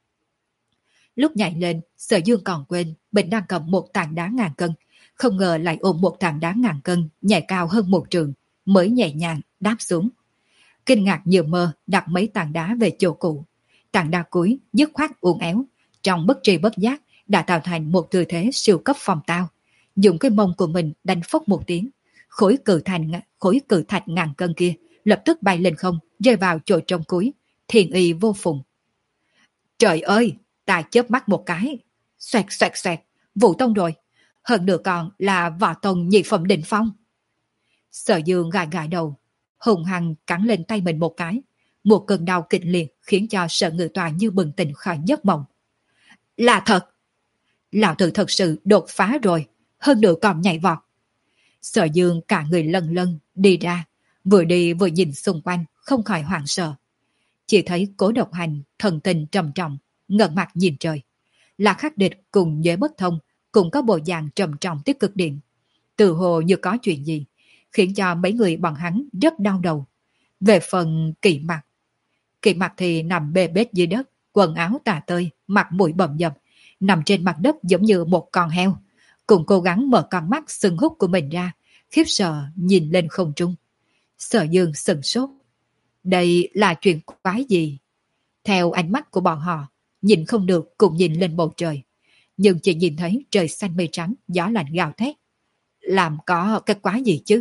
Lúc nhảy lên, Sở Dương còn quên mình đang cầm một tảng đá ngàn cân, không ngờ lại ôm một tảng đá ngàn cân nhảy cao hơn một trường, mới nhẹ nhàng đáp xuống. Kinh ngạc như mơ đặt mấy tảng đá về chỗ cũ. Tảng đá cuối dứt khoát uốn éo, trong bất tri bất giác đã tạo thành một tư thế siêu cấp phong tao, dùng cái mông của mình đánh phốc một tiếng. Khối cự thành khối cự thạch ngàn cân kia lập tức bay lên không, rơi vào chỗ trong cuối, thiền y vô phùng. Trời ơi, ta chớp mắt một cái, xoẹt xoẹt xoẹt, Vũ tông rồi, hơn nữa còn là võ tông nhị phẩm đỉnh phong. Sở Dương gãi gãi đầu, hùng hăng cắn lên tay mình một cái, một cơn đau kịch liệt khiến cho Sở Ngự Tòa như bừng tỉnh khỏi giấc mộng. Là thật, lão tử thật sự đột phá rồi, hơn nữa còn nhảy vọt. Sở Dương cả người lân lân đi ra, vừa đi vừa nhìn xung quanh, không khỏi hoảng sợ. Chỉ thấy Cố Độc Hành thần tình trầm trọng, ngẩng mặt nhìn trời. Là Khắc Địch cùng Giới Bất Thông cũng có bộ dạng trầm trọng tới cực điểm, tự hồ như có chuyện gì, khiến cho mấy người bọn hắn rất đau đầu. Về phần Kỵ Mặc, Kỵ Mặc thì nằm bê bết dưới đất, quần áo tả tơi, mặt mũi bầm dập, nằm trên mặt đất giống như một con heo, cùng cố gắng mở con mắt sưng hút của mình ra, khiếp sợ nhìn lên không trung. Sở Dương sừng sốt. Đây là chuyện quái gì? Theo ánh mắt của bọn họ, nhìn không được cùng nhìn lên bầu trời. nhưng chỉ nhìn thấy trời xanh mây trắng, gió lạnh gào thét. Làm có cái quái gì chứ?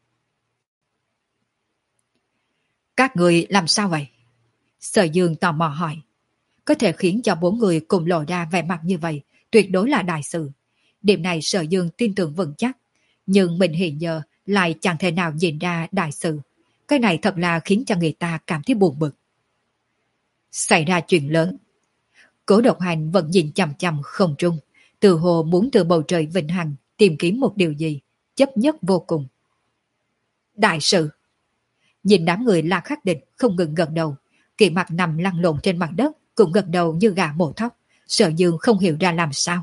Các người làm sao vậy? Sở Dương tò mò hỏi. Có thể khiến cho bốn người cùng lộ ra vẻ mặt như vậy, tuyệt đối là đại sự. Điểm này Sở Dương tin tưởng vững chắc, nhưng mình hiện giờ lại chẳng thể nào nhìn ra đại sự. Cái này thật là khiến cho người ta cảm thấy buồn bực. Xảy ra chuyện lớn. Cố Độc Hành vẫn nhìn chằm chằm không trung, từ hồ muốn từ bầu trời vĩnh hằng tìm kiếm một điều gì, chấp nhất vô cùng. Đại sự. Nhìn đám người La Khắc Địch không ngừng gật đầu, Kỳ Mặc nằm lăn lộn trên mặt đất cũng gật đầu như gà mổ thóc. Sở Dương không hiểu ra làm sao.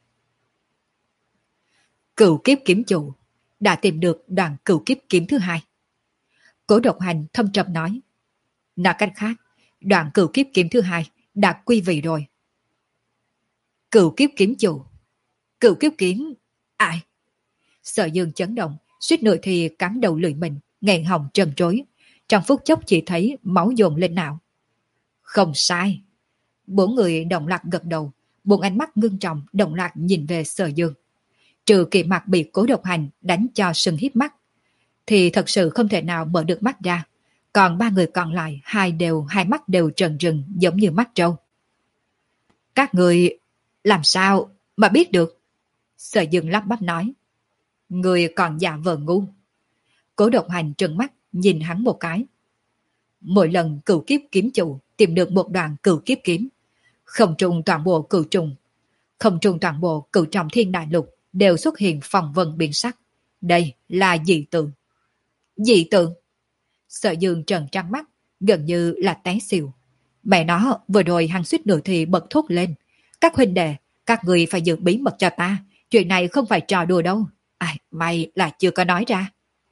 Cửu kiếp kiếm chủ đã tìm được đoạn cửu kiếp kiếm thứ hai. Cố Độc Hành thâm trầm nói. Nói cách khác, đoạn cửu kiếp kiếm thứ hai đã quy vị rồi. Cửu kiếp kiếm chủ. Cửu kiếp kiếm. Ai? Sở Dương chấn động, suýt nữa thì cắn đầu lưỡi mình, nghẹn họng trần trối. Trong phút chốc chỉ thấy máu dồn lên não. Không sai. Bốn người đồng loạt gật đầu, bốn ánh mắt ngưng trọng đồng loạt nhìn về Sở Dương. Trừ Kỳ Mặc bị Cố Độc Hành đánh cho sưng híp mắt, thì thật sự không thể nào mở được mắt ra. Còn ba người còn lại, hai đều hai mắt đều trần trừng giống như mắt trâu. Các người làm sao mà biết được? Sở Dương lắp bắp nói. Người còn giả vờ ngu. Cố Độc Hành trừng mắt nhìn hắn một cái. Mỗi lần cửu kiếp kiếm chủ tìm được một đoạn cửu kiếp kiếm, không trùng toàn bộ cửu trùng, không trùng toàn bộ cửu trọng thiên đại lục đều xuất hiện phong vân biến sắc. Đây là dị tượng. Dị tượng? Sở Dương trợn trắng mắt, gần như là té xỉu. Mẹ nó, vừa rồi hắn suýt nửa thì bật thốt lên. Các huynh đệ, các người phải giữ bí mật cho ta. Chuyện này không phải trò đùa đâu. Ai, may là chưa có nói ra.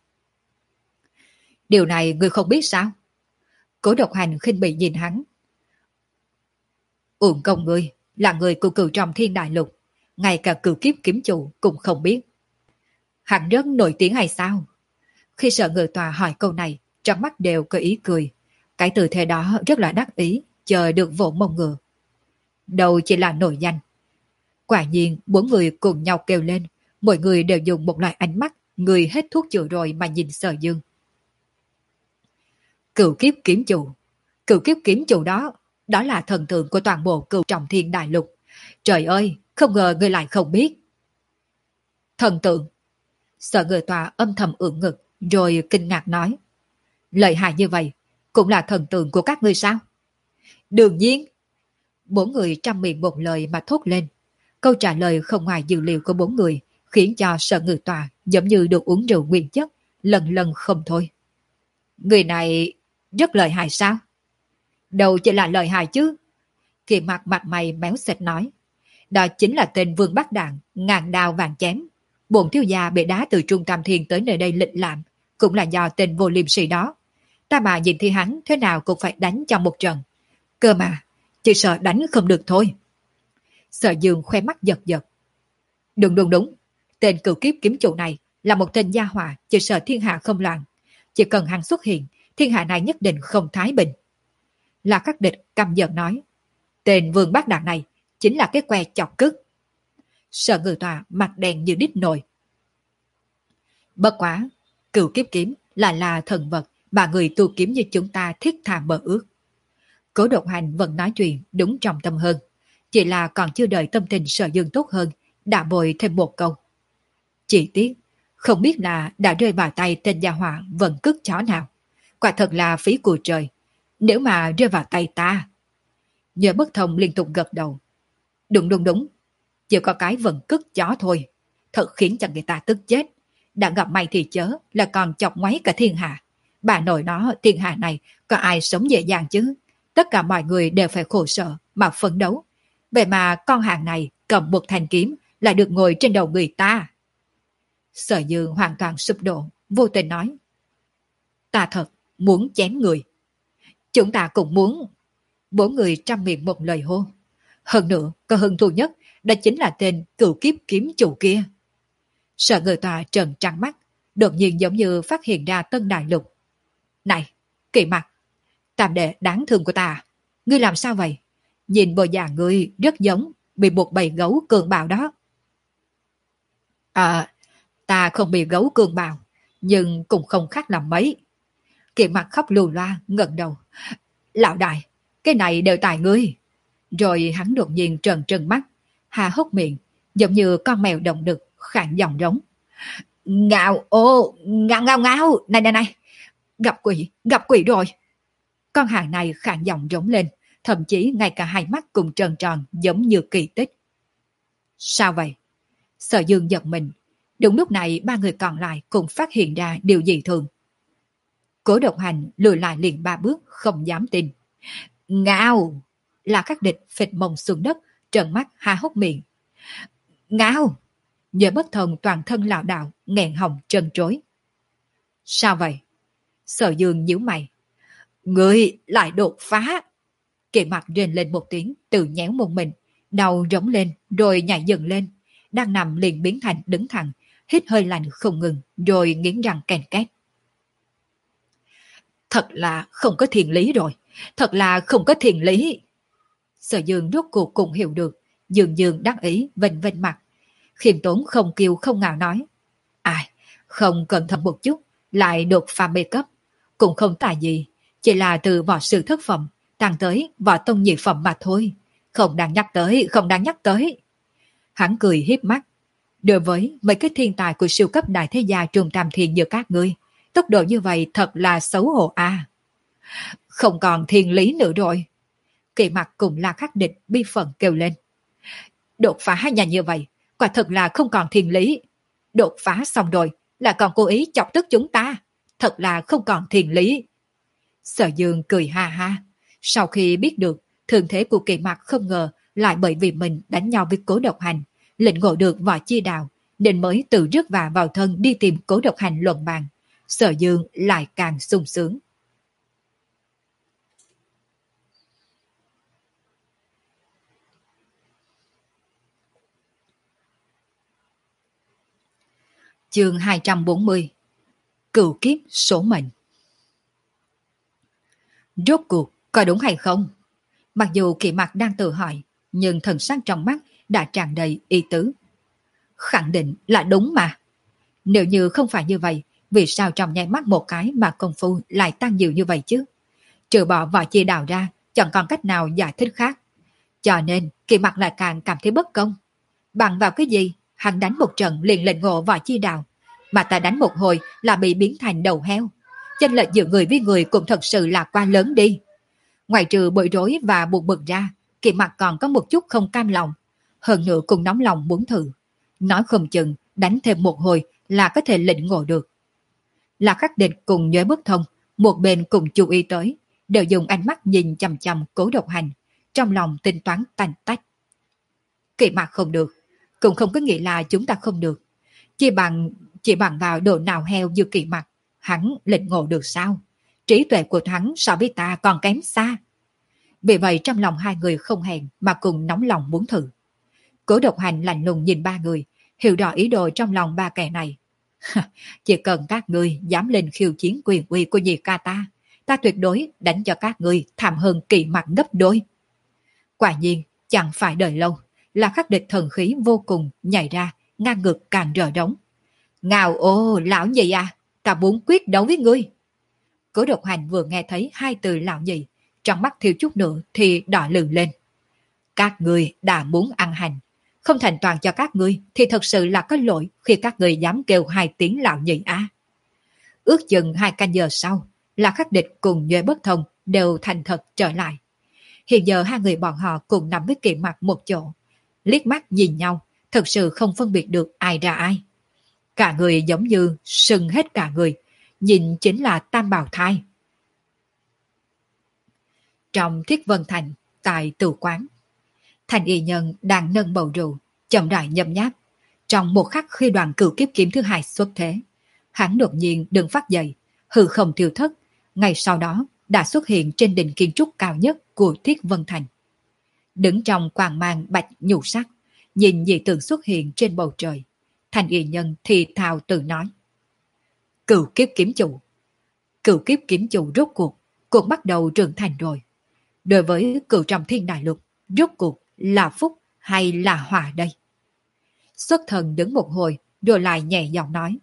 Điều này ngươi không biết sao? Cố Độc Hành khinh bỉ nhìn hắn. Uổng công ngươi, là người của cửu trọng thiên đại lục. Ngay cả cửu kiếp kiếm chủ cũng không biết. Hắn rất nổi tiếng hay sao? Khi Sở Ngự Tòa hỏi câu này, trong mắt đều có ý cười. Cái tư thế đó rất là đắc ý, chờ được vỗ mông ngựa. Đâu chỉ là nổi danh. Quả nhiên, bốn người cùng nhau kêu lên, mỗi người đều dùng một loại ánh mắt, người hết thuốc chữa rồi mà nhìn Sở Dương. Cửu kiếp kiếm chủ. Cửu kiếp kiếm chủ đó, đó là thần tượng của toàn bộ cửu trọng thiên đại lục. Trời ơi, không ngờ người lại không biết. Thần tượng. Sở Ngự Tòa âm thầm ưỡn ngực, rồi kinh ngạc nói. Lợi hại như vậy, cũng là thần tượng của các ngươi sao? Đương nhiên. Bốn người trăm miệng một lời mà thốt lên. Câu trả lời không ngoài dữ liệu của bốn người, khiến cho Sở Ngự Tòa giống như được uống rượu nguyên chất, lần lần không thôi. Người này rất lợi hại sao? Đâu chỉ là lợi hại chứ. Kỳ Mặc mặt mày méo xẹt nói. Đó chính là tên Vương Bắc Đạn, ngàn đao vàng chém. Bổn thiếu gia bị đá từ trung tam thiên tới nơi đây lịch lãm, cũng là do tên vô liêm sỉ đó. Ta mà nhìn thấy hắn thế nào cũng phải đánh trong một trận. Cơ mà, chỉ sợ đánh không được thôi. Sở Dương khoe mắt giật giật. Đúng đúng đúng, tên cửu kiếp kiếm chủ này là một tên gia hỏa, chỉ sợ thiên hạ không loạn. Chỉ cần hắn xuất hiện, thiên hạ này nhất định không thái bình. La Khắc Địch căm giận nói. Tên Vương Bác Đạn này chính là cái que chọc cứt. Sở Ngự Tòa mặt đen như đít nồi. Bất quá, cửu kiếp kiếm là là thần vật mà người tu kiếm như chúng ta thiết thà mơ ước. Cố Độc Hành vẫn nói chuyện đúng trọng tâm hơn. Chỉ là còn chưa đợi tâm tình Sở Dương tốt hơn, đã bồi thêm một câu. Chỉ tiếc, không biết là đã rơi vào tay tên gia hỏa vẫn cứt chó nào. Quả thật là phí của trời. Nếu mà rơi vào tay ta. Nhớ Bất Thông liên tục gật đầu. Đúng đúng đúng. Chỉ có cái vẫn cứt chó thôi. Thật khiến cho người ta tức chết. Đã gặp may thì chớ là còn chọc ngoáy cả thiên hạ. Bà nội nó thiên hạ này có ai sống dễ dàng chứ. Tất cả mọi người đều phải khổ sở mà phấn đấu. Vậy mà con hàng này cầm một thanh kiếm lại được ngồi trên đầu người ta. Sở Dương hoàn toàn sụp đổ, vô tình nói. Ta thật muốn chém người. Chúng ta cũng muốn. Bốn người trăm miệng một lời hô. Hơn nữa, có hứng thú nhất, đó chính là tên cửu kiếp kiếm chủ kia. Sở Ngự Tòa trợn trắng mắt, đột nhiên giống như phát hiện ra tân đại lục. Này, Kỳ Mặc, tam đệ đáng thương của ta, ngươi làm sao vậy? Nhìn bộ dạng ngươi rất giống, bị một bầy gấu cường bạo đó. À, ta không bị gấu cường bạo, nhưng cũng không khác làm mấy. Kỳ mặt khóc lù loa, ngẩng đầu. Lão đại, cái này đều tại ngươi. Rồi hắn đột nhiên trợn trừng mắt, há hốc miệng, giống như con mèo động đực, khản giọng rống. Ngao, ô, ngao ngao ngao, này này này, gặp quỷ, gặp quỷ rồi. Con hàng này khản giọng rống lên, thậm chí ngay cả hai mắt cùng tròn tròn giống như kỳ tích. Sao vậy? Sở Dương giật mình. Đúng lúc này ba người còn lại cũng phát hiện ra điều gì thường. Cố Độc Hành lùi lại liền ba bước, không dám tin. Ngao! Là Khắc Địch phịch mông xuống đất, trợn mắt há hốc miệng. Ngao! Nhớ bất thần toàn thân lảo đảo, nghẹn họng trân trối. Sao vậy? Sở Dương nhíu mày. Người lại đột phá! Kỳ mặt rên lên một tiếng, tự nhéo một mình, đầu rống lên, rồi nhảy dần lên. Đang nằm liền biến thành đứng thẳng, hít hơi lạnh không ngừng, rồi nghiến răng ken két. Thật là không có thiện lý rồi, thật là không có thiện lý. Sở Dương rốt cuộc cũng hiểu được, dường dường đắc ý, vênh vênh mặt. Khiêm tốn không kiêu không ngạo nói. Ai, không cẩn thận một chút, lại đột phá mê cấp. Cũng không tài gì, chỉ là từ võ sư thất phẩm, tăng tới võ tông nhị phẩm mà thôi. Không đáng nhắc tới, không đáng nhắc tới. Hắn cười hiếp mắt. Đối với mấy cái thiên tài của siêu cấp đại thế gia Trung Tam Thiên như các ngươi, tốc độ như vậy thật là xấu hổ à. Không còn thiên lý nữa rồi. Kỳ mặt cùng La Khắc Địch bi phận kêu lên. Đột phá nhanh như vậy, quả thật là không còn thiên lý. Đột phá xong rồi, là còn cố ý chọc tức chúng ta. Thật là không còn thiên lý. Sở Dương cười ha ha. Sau khi biết được, thường thế của Kỳ mặt không ngờ lại bởi vì mình đánh nhau với Cố Độc Hành, lĩnh ngộ được võ chi đạo, nên mới tự rước vả vào thân đi tìm Cố Độc Hành luận bàn. Sở Dương lại càng sung sướng. Chương hai trăm bốn mươi. Cửu kiếp số mệnh. Rốt cuộc, có đúng hay không? Mặc dù Kỳ mặt đang tự hỏi, nhưng thần sắc trong mắt đã tràn đầy ý tứ. Khẳng định là đúng mà. Nếu như không phải như vậy, vì sao trong nháy mắt một cái mà công phu lại tăng nhiều như vậy chứ? Trừ bỏ võ chi đạo ra, chẳng còn cách nào giải thích khác. Cho nên, Kỳ mặt lại càng cảm thấy bất công. Bằng vào cái gì, hắn đánh một trận liền lệnh ngộ võ chi đạo, mà ta đánh một hồi là bị biến thành đầu heo. Chênh lệch giữa người với người cũng thật sự là quá lớn đi. Ngoài trừ bối rối và buồn bực ra, Kỳ mặt còn có một chút không cam lòng. Hơn nữa cũng nóng lòng muốn thử. Nói không chừng, đánh thêm một hồi là có thể lĩnh ngộ được. Là Khắc Địch cùng Nhuế Bất Thông, một bên cùng chú ý tới, đều dùng ánh mắt nhìn chằm chằm Cố Độc Hành, trong lòng tính toán tanh tách. Kỳ mặt không được, cũng không có nghĩa là chúng ta không được. Chỉ bằng, chỉ bằng vào độ nào heo như Kỳ mặt, hắn lĩnh ngộ được sao? Trí tuệ của hắn so với ta còn kém xa. Vì vậy trong lòng hai người không hẹn mà cùng nóng lòng muốn thử. Cố Độc Hành lạnh lùng nhìn ba người, hiểu rõ ý đồ trong lòng ba kẻ này. Chỉ cần các ngươi dám lên khiêu chiến quyền uy của nhị ca ta, ta tuyệt đối đánh cho các ngươi thảm hơn Kỳ mặt gấp đôi. Quả nhiên, chẳng phải đợi lâu, là Khắc Địch thần khí vô cùng nhảy ra, ngang ngực càng rờ đống. Ngào ô, lão nhị à, ta muốn quyết đấu với ngươi. Cố Độc Hành vừa nghe thấy hai từ lão nhị, trong mắt thiếu chút nữa thì đỏ lừng lên. Các ngươi đã muốn ăn hành, không thành toàn cho các ngươi thì thật sự là có lỗi khi các ngươi dám kêu hai tiếng lão nhị á. Ước chừng hai canh giờ sau, là Khắc Địch cùng Nhuế Bất Thông đều thành thật trở lại. Hiện giờ hai người bọn họ cùng nằm với Kỳ mặt một chỗ, liếc mắt nhìn nhau, thật sự không phân biệt được ai ra ai. Cả người giống như sưng hết cả người, nhìn chính là tam bào thai. Trong Thiết Vân Thành, tại tử quán, Thành Y Nhân đang nâng bầu rượu, chậm rãi nhấm nháp. Trong một khắc khi đoàn cửu kiếp kiếm thứ hai xuất thế, hắn đột nhiên đứng phát dậy, hư không tiêu thất, ngay sau đó đã xuất hiện trên đỉnh kiến trúc cao nhất của Thiết Vân Thành. Đứng trong quang mang bạch nhũ sắc, nhìn dị tượng xuất hiện trên bầu trời, Thành Y Nhân thì thào tự nói. Cửu kiếp kiếm chủ, cửu kiếp kiếm chủ rốt cuộc cũng bắt đầu trưởng thành rồi. Đối với cửu trong thiên đại lục, rốt cuộc là phúc hay là hỏa đây? Xuất thần đứng một hồi rồi lại nhẹ giọng nói.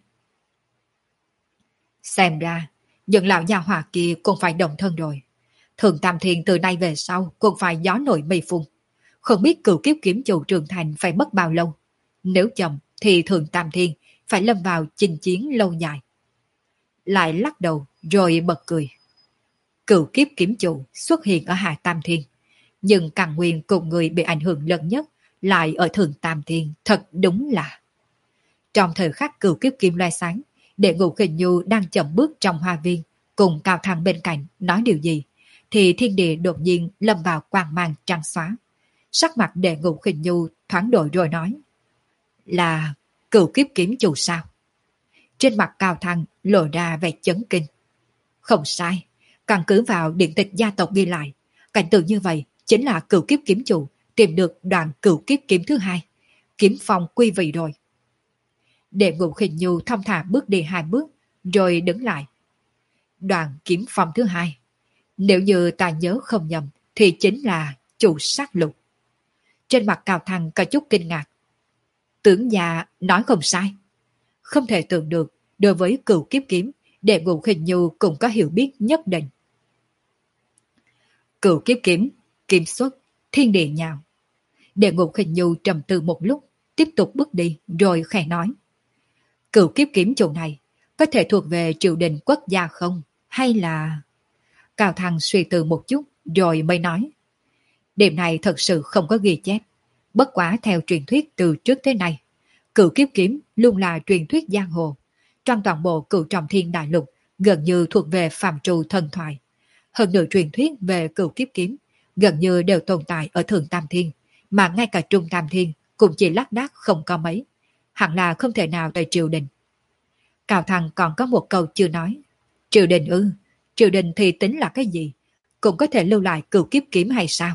Xem ra, những lão nhà hỏa kia cũng phải đồng thân rồi. Thường Tam Thiên từ nay về sau cũng phải gió nổi mây phun. Không biết cửu kiếp kiếm chủ trưởng thành phải mất bao lâu. Nếu chậm thì Thường Tam Thiên phải lâm vào chinh chiến lâu dài. Lại lắc đầu rồi bật cười. Cửu kiếp kiếm chủ xuất hiện ở Hạ Tam Thiên. Nhưng càng nguyên cùng người bị ảnh hưởng lớn nhất lại ở Thường Tam Thiên, thật đúng là. Trong thời khắc cửu kiếp kim loe sáng, Đệ Ngũ Khinh Nhu đang chậm bước trong hoa viên, cùng Cao Thăng bên cạnh nói điều gì, thì thiên địa đột nhiên lâm vào quang mang trắng xóa. Sắc mặt Đệ Ngũ Khinh Nhu thoáng đổi rồi nói. Là cửu kiếp kiếm chủ sao? Trên mặt Cao Thăng lộ ra vẻ chấn kinh. Không sai, căn cứ vào điện tịch gia tộc ghi lại, cảnh tượng như vậy chính là cửu kiếp kiếm chủ tìm được đoạn cửu kiếp kiếm thứ hai, kiếm phong quy vị rồi. Đệ Ngũ Khinh Nhu thong thả bước đi hai bước, rồi đứng lại. Đoạn kiếm phong thứ hai, nếu như ta nhớ không nhầm, thì chính là chủ sát lục. Trên mặt Cao Thăng có chút kinh ngạc. Tưởng già nói không sai. Không thể tưởng được, đối với cửu kiếp kiếm, Đệ Ngũ Khinh Nhu cũng có hiểu biết nhất định. Cửu kiếp kiếm, kiếm xuất, thiên địa nhào. Đệ Ngũ Khinh Nhu trầm tư một lúc, tiếp tục bước đi, rồi khẽ nói. Cửu kiếp kiếm chủ này, có thể thuộc về triều đình quốc gia không? Hay là... Cao Thăng suy tư một chút, rồi mới nói. Điểm này thật sự không có ghi chép. Bất quá theo truyền thuyết từ trước tới nay, cửu kiếp kiếm luôn là truyền thuyết giang hồ. Trong toàn bộ cửu trọng thiên đại lục, gần như thuộc về phàm trù thần thoại. Hơn nữa truyền thuyết về cửu kiếp kiếm, gần như đều tồn tại ở Thượng Tam Thiên, mà ngay cả Trung Tam Thiên cũng chỉ lác đác không có mấy. Hẳn là không thể nào tại triều đình. Cao Thăng còn có một câu chưa nói. Triều đình ư, triều đình thì tính là cái gì? Cũng có thể lưu lại cửu kiếp kiếm hay sao?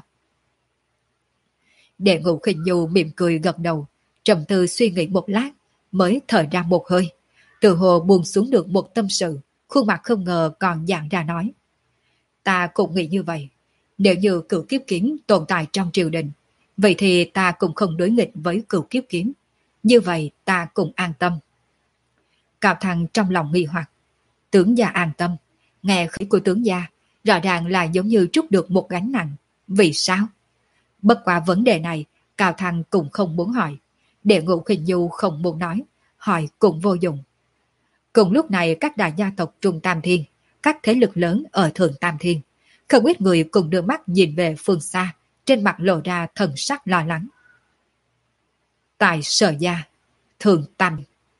Đệ Ngũ Khinh Nhu mỉm cười gật đầu, trầm tư suy nghĩ một lát, mới thở ra một hơi. Từ hồ buông xuống được một tâm sự, khuôn mặt không ngờ còn dạng ra nói. Ta cũng nghĩ như vậy. Nếu như cửu kiếp kiếm tồn tại trong triều đình, vậy thì ta cũng không đối nghịch với cửu kiếp kiếm. Như vậy ta cũng an tâm. Cao Thăng trong lòng nghi hoặc. Tướng gia an tâm. Nghe khí của tướng gia, rõ ràng là giống như trút được một gánh nặng. Vì sao? Bất qua vấn đề này, Cao Thăng cũng không muốn hỏi. Đệ Ngũ Khinh Nhu không muốn nói, hỏi cũng vô dụng. Cùng lúc này các đại gia tộc Trung Tam Thiên, các thế lực lớn ở Thượng Tam Thiên, không ít người cùng đưa mắt nhìn về phương xa, trên mặt lộ ra thần sắc lo lắng. Tại Sở Gia, Thượng Tam,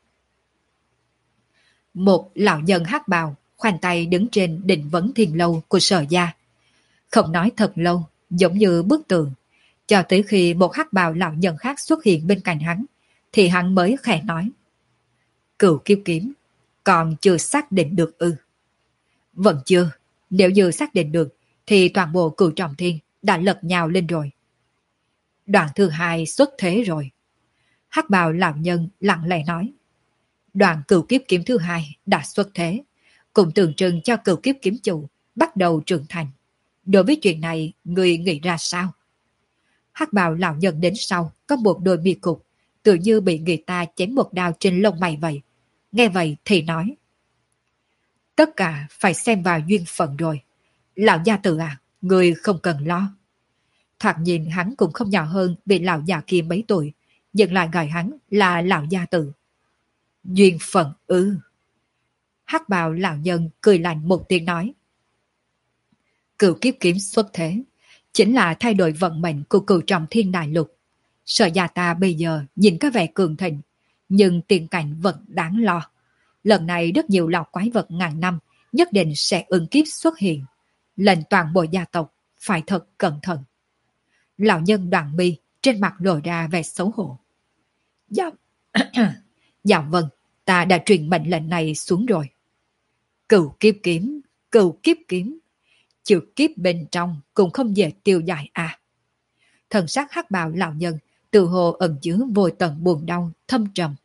một lão nhân hắc bào khoanh tay đứng trên đỉnh vấn thiên lâu của Sở Gia. Không nói thật lâu, giống như bức tường, cho tới khi một hắc bào lão nhân khác xuất hiện bên cạnh hắn, thì hắn mới khẽ nói. Cửu kiếp kiếm, còn chưa xác định được ư? Vẫn chưa, nếu như xác định được, thì toàn bộ cửu trọng thiên đã lật nhào lên rồi. Đoạn thứ hai xuất thế rồi. Hắc bào lão nhân lặng lẽ nói. Đoạn cửu kiếp kiếm thứ hai đã xuất thế, cũng tượng trưng cho cửu kiếp kiếm chủ bắt đầu trưởng thành. Đối với chuyện này, người nghĩ ra sao? Hắc bào lão nhân đến sau có một đôi mi cục, tự như bị người ta chém một đao trên lông mày vậy. Nghe vậy thì nói. Tất cả phải xem vào duyên phận rồi. Lão gia tử à, người không cần lo. Thoạt nhìn hắn cũng không nhỏ hơn vị lão già kia mấy tuổi, nhưng lại gọi hắn là lão gia tử. Duyên phận ư? Hắc bào lão nhân cười lạnh một tiếng nói. Cửu kiếp kiếm xuất thế, chính là thay đổi vận mệnh của cửu trọng thiên đại lục. Sở gia ta bây giờ nhìn có vẻ cường thịnh, nhưng tiền cảnh vẫn đáng lo. Lần này rất nhiều lão quái vật ngàn năm nhất định sẽ ứng kiếp xuất hiện. Lệnh toàn bộ gia tộc phải thật cẩn thận. Lão nhân đoạn mi trên mặt lộ ra vẻ xấu hổ. Dạ, dạ vâng, ta đã truyền mệnh lệnh này xuống rồi. Cửu kiếp kiếm, cửu kiếp kiếm. Chữ kiếp bên trong cũng không dễ tiêu giải à. Thần sắc hắc bào lão nhân từ hồ ẩn chứa vô tận buồn đau thâm trầm.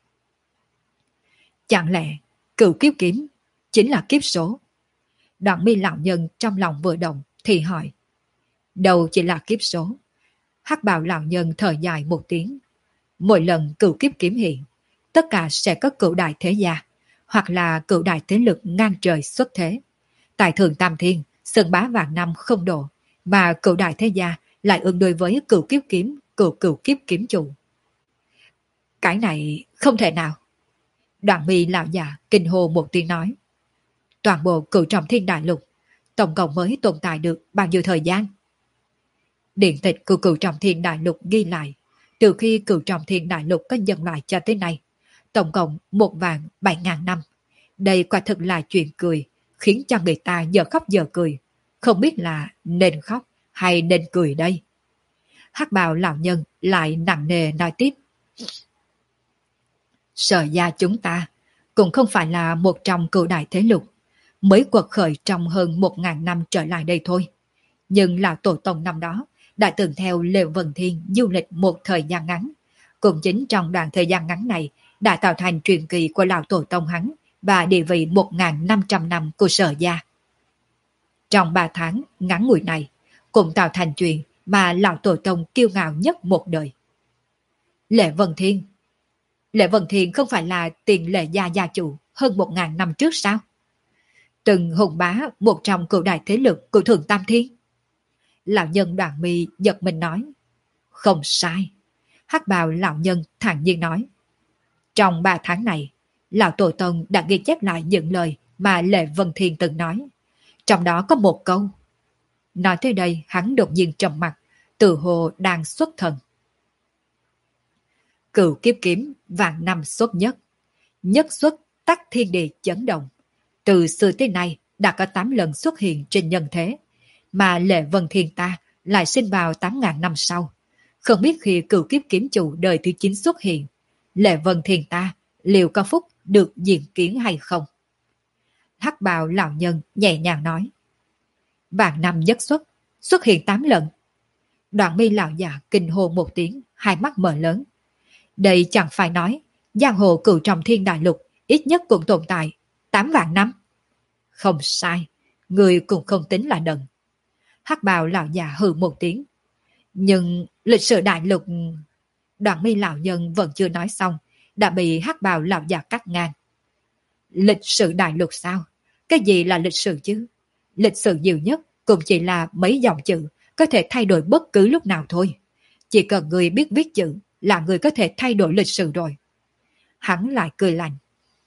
Chẳng lẽ cửu kiếp kiếm chính là kiếp số? Đoạn mi lão nhân trong lòng vừa động thì hỏi. Đâu chỉ là kiếp số. Hắc bào lão nhân thở dài một tiếng. Mỗi lần cửu kiếp kiếm hiện, tất cả sẽ có cửu đại thế gia, hoặc là cửu đại thế lực ngang trời xuất thế. Tại Thường Tam Thiên, sân bá vạn năm không độ, mà cửu đại thế gia lại ứng đối với cửu kiếp kiếm, cửu cửu kiếp kiếm chủ. Cái này không thể nào. Đoạn mi lão già kinh hô một tiếng nói. Toàn bộ cửu trọng thiên đại lục, tổng cộng mới tồn tại được bao nhiêu thời gian? Điện tịch của cửu trọng thiên đại lục ghi lại, từ khi cửu trọng thiên đại lục có nhân loại cho tới nay, tổng cộng một vạn bảy ngàn năm. Đây quả thực là chuyện cười, khiến cho người ta giờ khóc giờ cười. Không biết là nên khóc hay nên cười đây. Hắc bào lão nhân lại nặng nề nói tiếp. Sở gia chúng ta cũng không phải là một trong cửu đại thế lục, mới quật khởi trong hơn một ngàn năm trở lại đây thôi. Nhưng lão tổ tông năm đó đã từng theo Lê Vân Thiên du lịch một thời gian ngắn. Cũng chính trong đoạn thời gian ngắn này đã tạo thành truyền kỳ của lão tổ tông hắn và địa vị một nghìn năm trăm năm của sở gia. Trong ba tháng ngắn ngủi này cũng tạo thành chuyện mà lão tổ tông kiêu ngạo nhất một đời. Lệ Vân Thiên Lệ Vân Thiên không phải là tiền lệ gia gia chủ hơn một ngàn năm trước sao? Từng hùng bá một trong cửu đại thế lực của Thường Tam Thiên. Lão nhân Đoạn Mi giật mình nói. Không sai. Hắc bào lão nhân thản nhiên nói. Trong ba tháng này, lão tổ tông đã ghi chép lại những lời mà Lệ Vân Thiên từng nói. Trong đó có một câu. Nói tới đây hắn đột nhiên trầm mặt, tự hồ đang xuất thần. Cửu kiếp kiếm vạn năm xuất nhất. Nhất xuất tắc thiên địa chấn động. Từ xưa tới nay đã có tám lần xuất hiện trên nhân thế. Mà Lệ Vân Thiên ta lại sinh vào tám ngàn năm sau. Không biết khi cửu kiếp kiếm chủ đời thứ chín xuất hiện, Lệ Vân Thiên ta liệu có phúc được diện kiến hay không? Hắc bào lão nhân nhẹ nhàng nói. Vạn năm nhất xuất, xuất hiện tám lần. Đoạn mi lão già kinh hô một tiếng, hai mắt mở lớn. Đây chẳng phải nói, giang hồ cửu trọng thiên đại lục ít nhất cũng tồn tại tám vạn năm. Không sai, người cũng không tính là đần. Hắc bào lão già hừ một tiếng. Nhưng lịch sử đại lục... Đoạn mi lão nhân vẫn chưa nói xong, đã bị hắc bào lão già cắt ngang. Lịch sử đại lục sao? Cái gì là lịch sử chứ? Lịch sử nhiều nhất cũng chỉ là mấy dòng chữ, có thể thay đổi bất cứ lúc nào thôi. Chỉ cần người biết viết chữ là người có thể thay đổi lịch sử rồi. Hắn lại cười lạnh.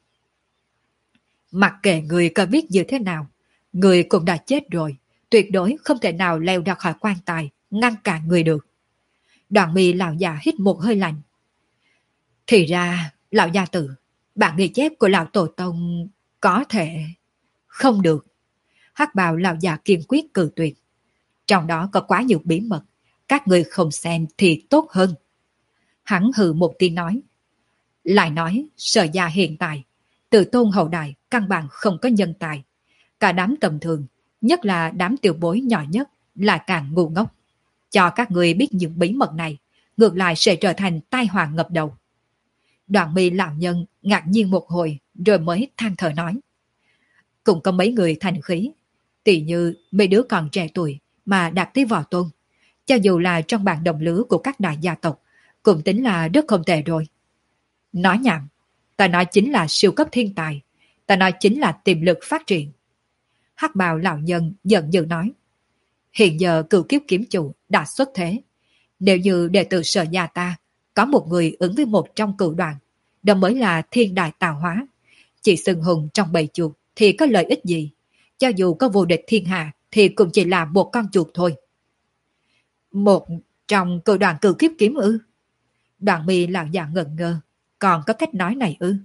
Mặc kệ người có viết như thế nào, người cũng đã chết rồi, tuyệt đối không thể nào leo ra khỏi quan tài, ngăn cản người được. Đoạn mi lão già hít một hơi lạnh. Thì ra, lão gia tử, bản ghi chép của lão tổ tông có thể... Không được. Hắc bào lão già kiên quyết cự tuyệt. Trong đó có quá nhiều bí mật, các người không xem thì tốt hơn. Hắn hừ một tiếng nói. Lại nói, sở gia hiện tại, từ tôn hậu đại căn bản không có nhân tài. Cả đám tầm thường, nhất là đám tiểu bối nhỏ nhất, là càng ngu ngốc. Cho các người biết những bí mật này, ngược lại sẽ trở thành tai họa ngập đầu. Đoạn mi lão nhân ngạc nhiên một hồi, rồi mới than thở nói. Cũng có mấy người thành khí, tỷ như mấy đứa còn trẻ tuổi mà đạt tới võ tôn. Cho dù là trong bảng đồng lứa của các đại gia tộc, cũng tính là rất không tệ rồi. Nói nhảm, ta nói chính là siêu cấp thiên tài, ta nói chính là tiềm lực phát triển. Hắc bào lão nhân giận dữ nói. Hiện giờ cửu kiếp kiếm chủ đã xuất thế. Nếu như đệ tử sở gia ta có một người ứng với một trong cửu đoàn, đó mới là thiên đại tạo hóa. Chỉ xưng hùng trong bầy chuột thì có lợi ích gì? Cho dù có vô địch thiên hạ thì cũng chỉ là một con chuột thôi. Một trong cửu đoàn cửu kiếp kiếm ư? Đoạn mi lão già ngẩn ngơ. Còn có cách nói này ư?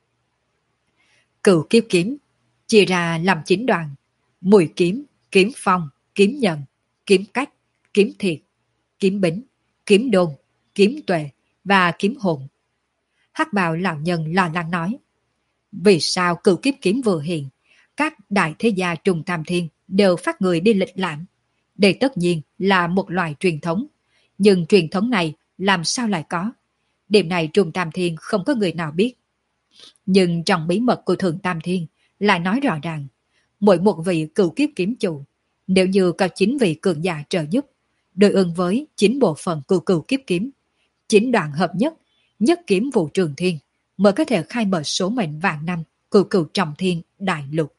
Cửu kiếp kiếm chia ra làm chín đoàn: mùi kiếm, kiếm phong, kiếm nhận, kiếm cách, kiếm thiệt, kiếm bính, kiếm đôn, kiếm tuệ và kiếm hồn. Hắc bào lão nhân lo lắng nói. Vì sao cửu kiếp kiếm vừa hiện, các đại thế gia Trung Tam Thiên đều phát người đi lịch lãm? Đây tất nhiên là một loại truyền thống, nhưng truyền thống này làm sao lại có? Điểm này Trung Tam Thiên không có người nào biết. Nhưng trong bí mật của Thượng Tam Thiên lại nói rõ ràng, mỗi một vị cửu kiếp kiếm chủ, nếu như có chín vị cường giả trợ giúp, đối ứng với chín bộ phận của cửu kiếp kiếm, chín đoạn hợp nhất, nhất kiếm vụ trường thiên, mới có thể khai mở số mệnh vạn năm của cửu trọng thiên đại lục.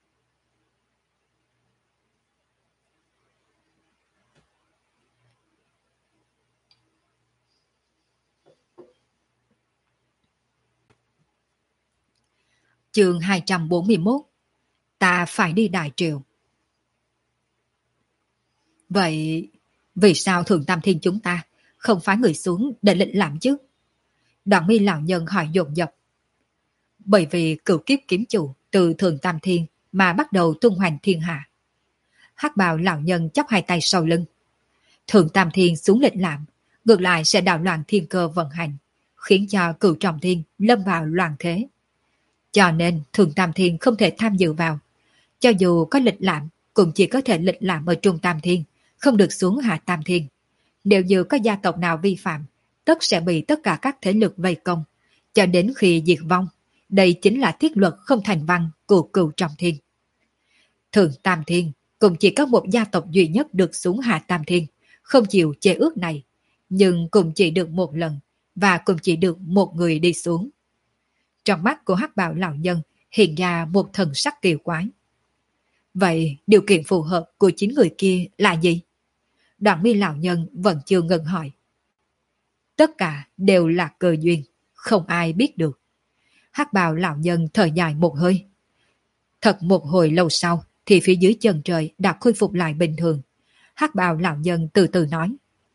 Chương hai trăm bốn mươi mốt. Ta phải đi Đại Triều. Vậy vì sao Thượng Tam Thiên chúng ta không phái người xuống để lệnh làm chứ? Đoạn mi lão nhân hỏi dồn dập. Bởi vì cửu kiếp kiếm chủ từ Thượng Tam Thiên mà bắt đầu tung hoành thiên hạ. Hắc bào lão nhân chắp hai tay sau lưng. Thượng Tam Thiên xuống lệnh làm, ngược lại sẽ đảo loạn thiên cơ vận hành, khiến cho cửu trọng thiên lâm vào loạn thế. Cho nên Thượng Tam Thiên không thể tham dự vào. Cho dù có lịch làm, cũng chỉ có thể lịch làm ở Trung Tam Thiên, không được xuống Hạ Tam Thiên. Nếu như có gia tộc nào vi phạm, tất sẽ bị tất cả các thế lực vây công, cho đến khi diệt vong. Đây chính là thiết luật không thành văn của cửu trọng thiên. Thượng Tam Thiên cũng chỉ có một gia tộc duy nhất được xuống Hạ Tam Thiên, không chịu chế ước này, nhưng cũng chỉ được một lần, và cũng chỉ được một người đi xuống. Trong mắt của Hắc Bào lão nhân hiện ra một thần sắc kỳ quái. Vậy điều kiện phù hợp của chín người kia là gì? Đoạn mi lão nhân vẫn chưa ngừng hỏi. Tất cả đều là cơ duyên, không ai biết được. Hắc Bào lão nhân thở dài một hơi. Thật một hồi lâu sau thì phía dưới chân trời đã khôi phục lại bình thường. Hắc Bào lão nhân từ từ nói.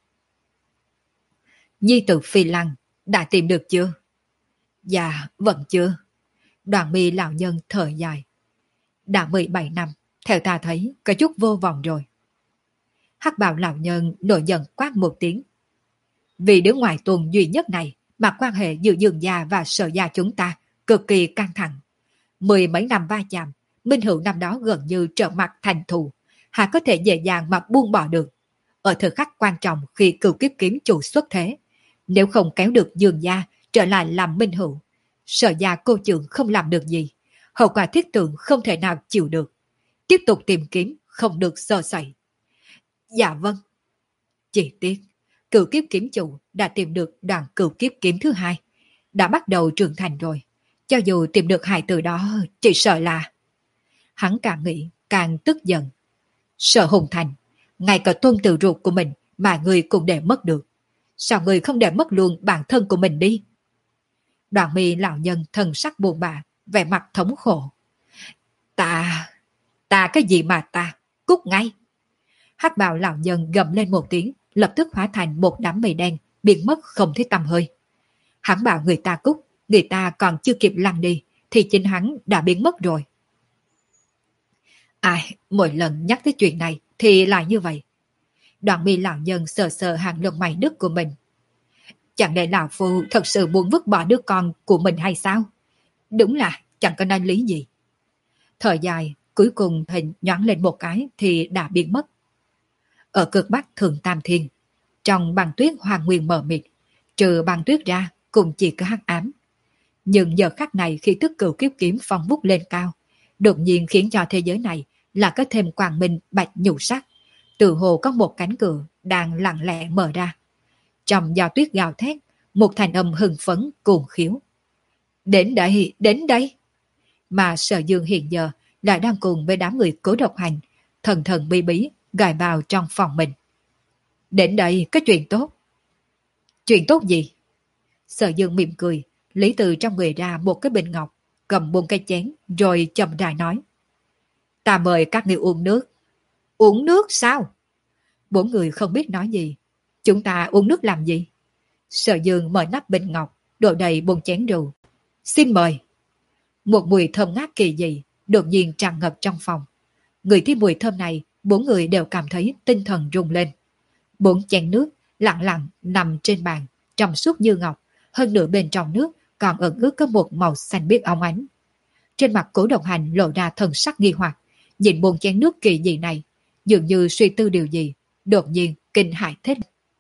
Nhi tử Phi Lăng đã tìm được chưa? Dạ, vẫn chưa. Đoạn mi lão nhân thở dài. Đã mười bảy năm, theo ta thấy có chút vô vọng rồi. Hắc Bào lão nhân nổi giận quát một tiếng. Vì đứa ngoài tuần duy nhất này mà quan hệ giữa Dương gia và Sở gia chúng ta cực kỳ căng thẳng. Mười mấy năm va chạm, Minh Hữu năm đó gần như trở mặt thành thù, hà có thể dễ dàng mà buông bỏ được. Ở thời khắc quan trọng khi cửu kiếp kiếm chủ xuất thế, nếu không kéo được Dương gia trở lại làm Minh Hữu, Sở gia cô trưởng không làm được gì, hậu quả thiết tượng không thể nào chịu được. Tiếp tục tìm kiếm, không được sơ sẩy. Dạ vâng. Chỉ tiếc, cửu kiếp kiếm chủ đã tìm được đoạn cửu kiếp kiếm thứ hai, đã bắt đầu trưởng thành rồi. Cho dù tìm được hài từ đó, chỉ sợ là... Hắn càng nghĩ, càng tức giận. Sở Hùng Thành, ngay cả tôn tử ruột của mình mà người cũng để mất được. Sao người không để mất luôn bản thân của mình đi? Đoạn mi lão nhân thần sắc buồn bã, vẻ mặt thống khổ. Ta... Ta cái gì mà ta? Cút ngay! Hắc Bào lão nhân gầm lên một tiếng, lập tức hóa thành một đám mây đen, biến mất không thấy tăm hơi. Hắn bảo người ta cút, người ta còn chưa kịp lăn đi, thì chính hắn đã biến mất rồi. Ai, mỗi lần nhắc tới chuyện này thì lại như vậy. Đoạn mi lão nhân sờ sờ hàng lông mày đứt của mình. Chẳng lẽ lão phu thật sự muốn vứt bỏ đứa con của mình hay sao? Đúng là chẳng có nói lý gì. Thời dài, cuối cùng hình nhoáng lên một cái thì đã biến mất. Ở cực bắc Thượng Tam Thiên, trong băng tuyết hoàng nguyên mờ mịt, trừ băng tuyết ra cũng chỉ có hắc ám. Nhưng giờ khắc này khi tức cửu kiếp kiếm phong vút lên cao, đột nhiên khiến cho thế giới này là có thêm quang minh bạch nhũ sắc, từ hồ có một cánh cửa đang lặng lẽ mở ra. Trong gió tuyết gào thét, một thành âm hưng phấn cuồng khiếu. Đến đây, đến đây! Mà Sở Dương hiện giờ lại đang cùng với đám người Cố Độc Hành, thần thần bí bí gài vào trong phòng mình. Đến đây có chuyện tốt. Chuyện tốt gì? Sở Dương mỉm cười, lấy từ trong người ra một cái bình ngọc, cầm buông cái chén, rồi chậm rãi nói. Ta mời các ngươi uống nước. Uống nước sao? Bốn người không biết nói gì. Chúng ta uống nước làm gì? Sở Dương mở nắp bình ngọc, đổ đầy buông chén rượu. Xin mời. Một mùi thơm ngát kỳ dị đột nhiên tràn ngập trong phòng. Người thấy mùi thơm này, bốn người đều cảm thấy tinh thần rung lên. Bốn chén nước lặng lặng nằm trên bàn, trong suốt như ngọc, hơn nửa bên trong nước còn ẩn ướt có một màu xanh biếc óng ánh. Trên mặt Cố Độc Hành lộ ra thần sắc nghi hoặc, nhìn bốn chén nước kỳ dị này, dường như suy tư điều gì, đột nhiên kinh hãi thét.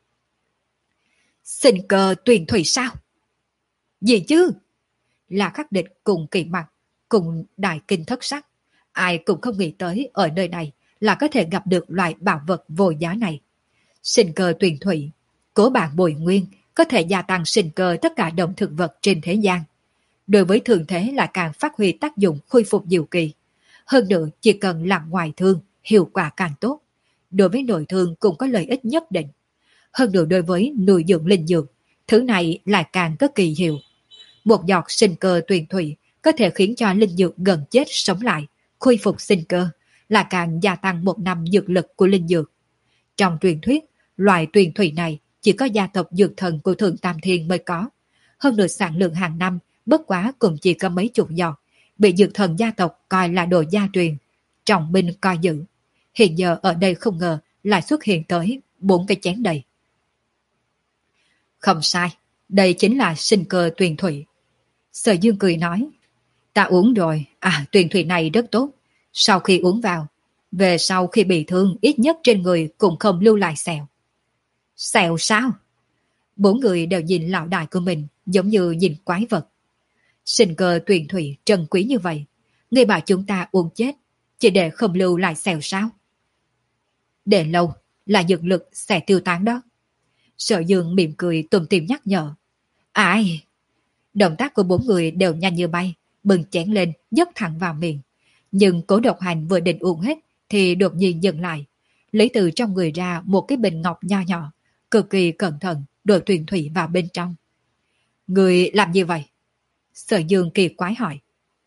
Sinh cơ tuyền thủy sao? Gì chứ? Là Khắc Địch cùng Kỳ Mặc, cùng đại kinh thất sắc, ai cũng không nghĩ tới ở nơi này là có thể gặp được loại bảo vật vô giá này. Sinh cơ tuyền thủy, cố bản bồi nguyên, có thể gia tăng sinh cơ tất cả động thực vật trên thế gian. Đối với thường thế lại càng phát huy tác dụng khôi phục diệu kỳ. Hơn nữa chỉ cần làm ngoài thương, hiệu quả càng tốt. Đối với nội thương cũng có lợi ích nhất định. Hơn nữa đối với nuôi dưỡng linh dược, thứ này lại càng có kỳ hiệu. Một giọt sinh cơ tuyền thủy có thể khiến cho linh dược gần chết sống lại, khôi phục sinh cơ, là càng gia tăng một năm dược lực của linh dược. Trong truyền thuyết, loại tuyền thủy này chỉ có gia tộc dược thần của Thượng Tam Thiên mới có. Hơn nữa sản lượng hàng năm bất quá cũng chỉ có mấy chục giọt, bị dược thần gia tộc coi là đồ gia truyền, trọng binh coi giữ. Hiện giờ ở đây không ngờ lại xuất hiện tới bốn cái chén đầy. Không sai, đây chính là sinh cơ tuyền thủy. Sở Dương cười nói, ta uống rồi, à tuyền thủy này rất tốt. Sau khi uống vào, về sau khi bị thương ít nhất trên người cũng không lưu lại sẹo. Sẹo sao? Bốn người đều nhìn lão đại của mình giống như nhìn quái vật. Sinh cơ tuyền thủy trân quý như vậy, người bảo chúng ta uống chết, chỉ để không lưu lại sẹo sao? Để lâu là dược lực sẽ tiêu tán đó. Sở Dương mỉm cười tùm tìm nhắc nhở. Ai? Động tác của bốn người đều nhanh như bay, bừng chén lên dốc thẳng vào miệng. Nhưng Cố Độc Hành vừa định uống hết thì đột nhiên dừng lại, lấy từ trong người ra một cái bình ngọc nho nhỏ, cực kỳ cẩn thận đổ tuyền thủy vào bên trong. Người làm như vậy? Sở Dương kỳ quái hỏi.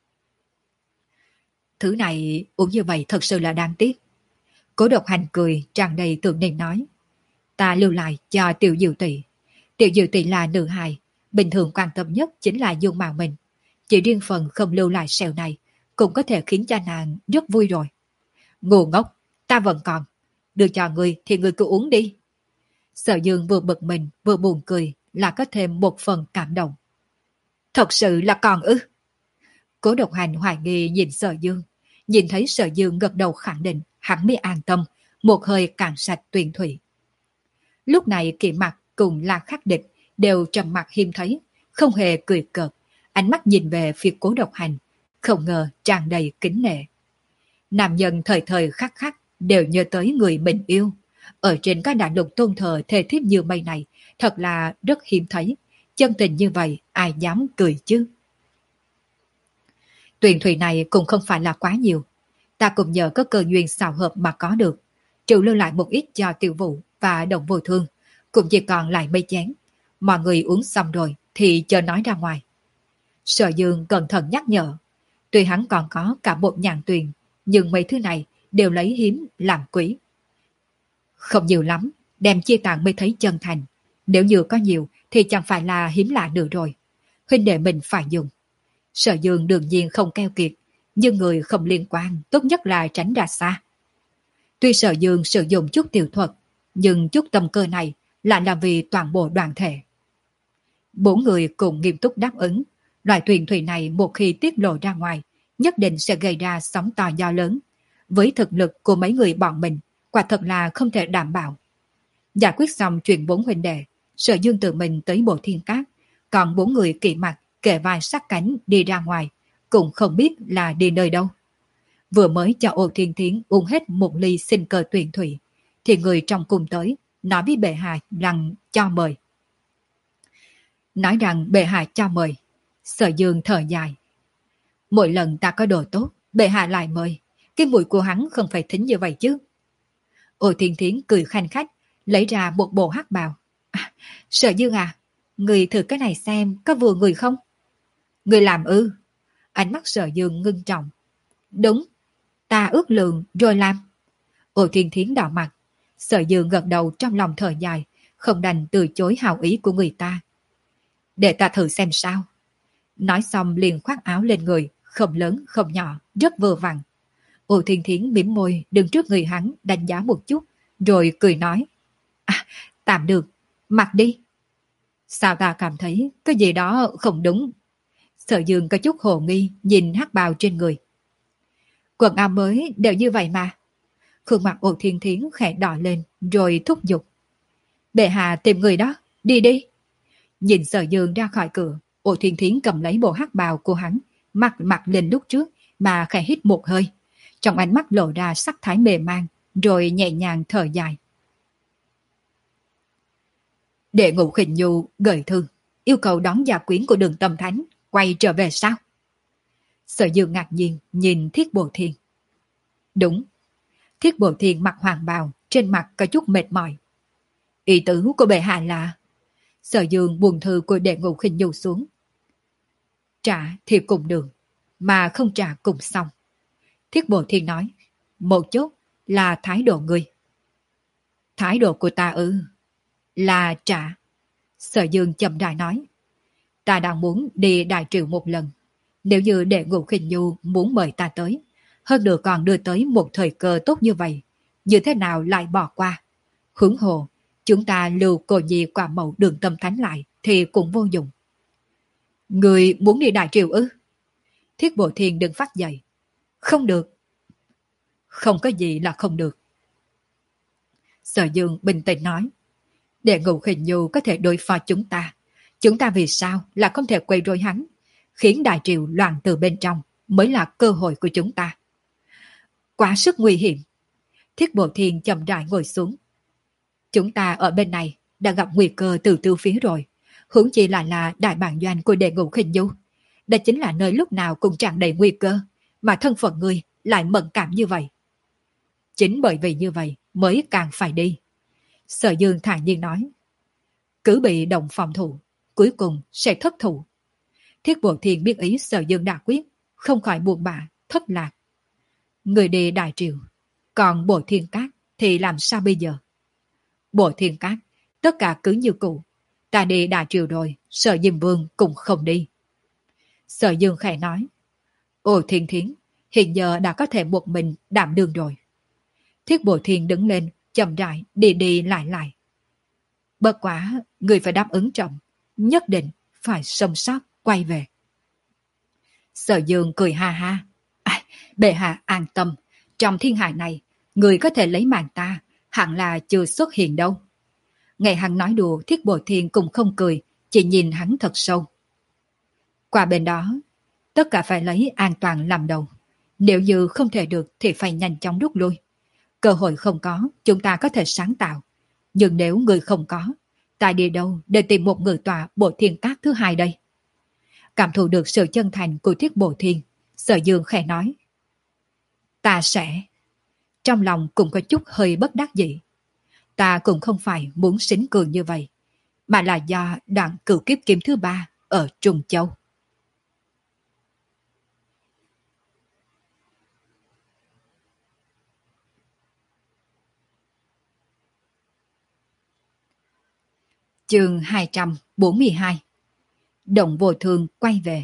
Thứ này uống như vậy thật sự là đáng tiếc. Cố Độc Hành cười tràn đầy tưởng niệm nói. Ta lưu lại cho Tiểu Diệu Tỷ. Tiểu Diệu Tỷ là nữ hài, bình thường quan tâm nhất chính là dung mạo mình. Chỉ riêng phần không lưu lại sẹo này cũng có thể khiến cho nàng rất vui rồi. Ngu ngốc, ta vẫn còn. Đưa cho người thì người cứ uống đi. Sở Dương vừa bực mình vừa buồn cười, là có thêm một phần cảm động. Thật sự là còn ư? Cố Độc Hành hoài nghi nhìn Sở Dương, nhìn thấy Sở Dương gật đầu khẳng định, hắn mới an tâm, một hơi cạn sạch tuyền thủy. Lúc này Kỵ Mặc cùng La Khắc Địch đều trầm mặc hiếm thấy, không hề cười cợt, ánh mắt nhìn về phía Cố Độc Hành, không ngờ tràn đầy kính nể. Nam nhân thời thời khắc khắc đều nhớ tới người mình yêu. Ở trên các đại lục tôn thờ thề thiếp như mây này, thật là rất hiếm thấy. Chân tình như vậy, ai dám cười chứ? Tuyền thủy này cũng không phải là quá nhiều. Ta cũng nhờ có cơ duyên xào hợp mà có được. Trừ lưu lại một ít cho Tiểu Vũ và Đồng Vô Thương, cũng chỉ còn lại mấy chén. Mọi người uống xong rồi thì chờ nói ra ngoài. Sở Dương cẩn thận nhắc nhở. Tuy hắn còn có cả một nhàn tuyền, nhưng mấy thứ này đều lấy hiếm làm quý. Không nhiều lắm, đem chia tặng mới thấy chân thành. Nếu như có nhiều thì chẳng phải là hiếm lạ nữa rồi. Huynh đệ mình phải dùng. Sở Dương đương nhiên không keo kiệt, nhưng người không liên quan tốt nhất là tránh ra xa. Tuy Sở Dương sử dụng chút tiểu thuật, nhưng chút tâm cơ này lại là vì toàn bộ đoàn thể. Bốn người cùng nghiêm túc đáp ứng. Loại tuyền thủy này một khi tiết lộ ra ngoài, nhất định sẽ gây ra sóng to gió lớn. Với thực lực của mấy người bọn mình, quả thật là không thể đảm bảo. Giải quyết xong chuyện bốn huynh đệ, Sở Dương tự mình tới Bộ Thiên Cát, còn bốn người Kỵ Mặc kề vai sát cánh đi ra ngoài, cũng không biết là đi nơi đâu. Vừa mới cho Ô Thiên Thiến uống hết một ly sinh cơ tuyền thủy, thì người trong cùng tới, nói với bệ hạ rằng cho mời. Nói rằng bệ hạ cho mời, Sở Dương thở dài. Mỗi lần ta có đồ tốt, bệ hạ lại mời, cái mũi của hắn không phải thính như vậy chứ. Ô Thiên Thiến cười khanh khách, lấy ra một bộ hắc bào. À, Sở Dương à, người thử cái này xem có vừa người không? Người làm ư? Ánh mắt Sở Dương ngưng trọng. Đúng, ta ước lượng rồi làm. Ô Thiên Thiến đỏ mặt. Sở Dương gật đầu trong lòng thở dài, không đành từ chối hào ý của người ta. Để ta thử xem sao. Nói xong liền khoác áo lên người, không lớn không nhỏ, rất vừa vặn. Ô Thiên Thiến mỉm môi đứng trước người hắn đánh giá một chút, rồi cười nói. À, tạm được, mặc đi. Sao ta cảm thấy cái gì đó không đúng? Sở Dương có chút hồ nghi nhìn hắc bào trên người. Quần áo mới đều như vậy mà. Khuôn mặt Ô Thiên Thiến khẽ đỏ lên rồi thúc giục. Bệ hạ tìm người đó, đi đi. Nhìn Sở Dương ra khỏi cửa, Ô Thiên Thiến cầm lấy bộ hắc bào của hắn, mặc mặc lên lúc trước mà khẽ hít một hơi. Trong ánh mắt lộ ra sắc thái mềm man, rồi nhẹ nhàng thở dài. Đệ Ngũ Khinh Nhu gợi thư, yêu cầu đón gia quyến của Đường Tâm Thánh quay trở về sao? Sở Dương ngạc nhiên nhìn Thiết Bồ Thiên. Đúng. Thiết Bồ Thiên mặc hoàng bào, trên mặt có chút mệt mỏi. Ý tứ của bệ hạ là... Sở Dương buông thư của Đệ Ngũ Khinh Nhu xuống. Trả thì cùng đường, mà không trả cùng xong. Thiết Bồ Thiên nói, một chút là thái độ ngươi. Thái độ của ta ư? Là trả. Sở Dương chậm rãi nói, ta đang muốn đi Đại Triệu một lần. Nếu như Đệ Ngũ Khinh Nhu muốn mời ta tới, hơn nữa còn đưa tới một thời cơ tốt như vậy, như thế nào lại bỏ qua? Huống hồ, chúng ta lưu cô nhi quả mẫu Đường Tâm Thánh lại thì cũng vô dụng. Người muốn đi Đại Triệu ư? Thiết Bộ Thiên đứng phát dậy. Không được. Không có gì là không được. Sở Dương bình tĩnh nói, Đệ Ngũ Khinh Nhu có thể đối phó chúng ta. Chúng ta vì sao là không thể quay rối hắn, khiến Đại Triệu loạn từ bên trong mới là cơ hội của chúng ta. Quá sức nguy hiểm. Thiết Bộ Thiên chậm rãi ngồi xuống. Chúng ta ở bên này đã gặp nguy cơ từ tư phía rồi, huống chi lại là đại bản doanh của Đệ Ngũ Khinh Nhu. Đó chính là nơi lúc nào cũng tràn đầy nguy cơ, mà thân phận ngươi lại mẫn cảm như vậy. Chính bởi vì như vậy mới càng phải đi. Sở Dương thản nhiên nói, cứ bị động phòng thủ, cuối cùng sẽ thất thủ. Thiết Bộ Thiên biết ý Sở Dương đã quyết, không khỏi buồn bã, thất lạc. Người đi Đại Triệu, còn Bộ Thiên Cát thì làm sao bây giờ? Bộ Thiên Cát, tất cả cứ như cũ. Ta đi Đại Triệu rồi, Sở Diêm Vương cũng không đi. Sở Dương khẽ nói, Ồ Thiên Thiến, hiện giờ đã có thể một mình đảm đương rồi. Thiết Bộ Thiên đứng lên, chậm rãi đi đi lại lại. Bất quá, người phải đáp ứng trọng, nhất định phải sống sót quay về. Sở Dương cười ha ha. À, bệ hạ an tâm, trong thiên hạ này, người có thể lấy mạng ta, hẳn là chưa xuất hiện đâu. Nghe hắn nói đùa, Thiết Bộ Thiên cũng không cười, chỉ nhìn hắn thật sâu. Qua bên đó, tất cả phải lấy an toàn làm đầu. Nếu như không thể được thì phải nhanh chóng rút lui. Cơ hội không có, chúng ta có thể sáng tạo. Nhưng nếu người không có, ta đi đâu để tìm một người tọa Bộ Thiên Cát thứ hai đây? Cảm thụ được sự chân thành của Thiết Bộ Thiên, Sở Dương khẽ nói, ta sẽ... Trong lòng cũng có chút hơi bất đắc dĩ. Ta cũng không phải muốn xính cường như vậy, mà là do đoạn cửu kiếp kiếm thứ ba ở Trung Châu. Chương hai trăm bốn mươi hai. Động Vô Thương quay về.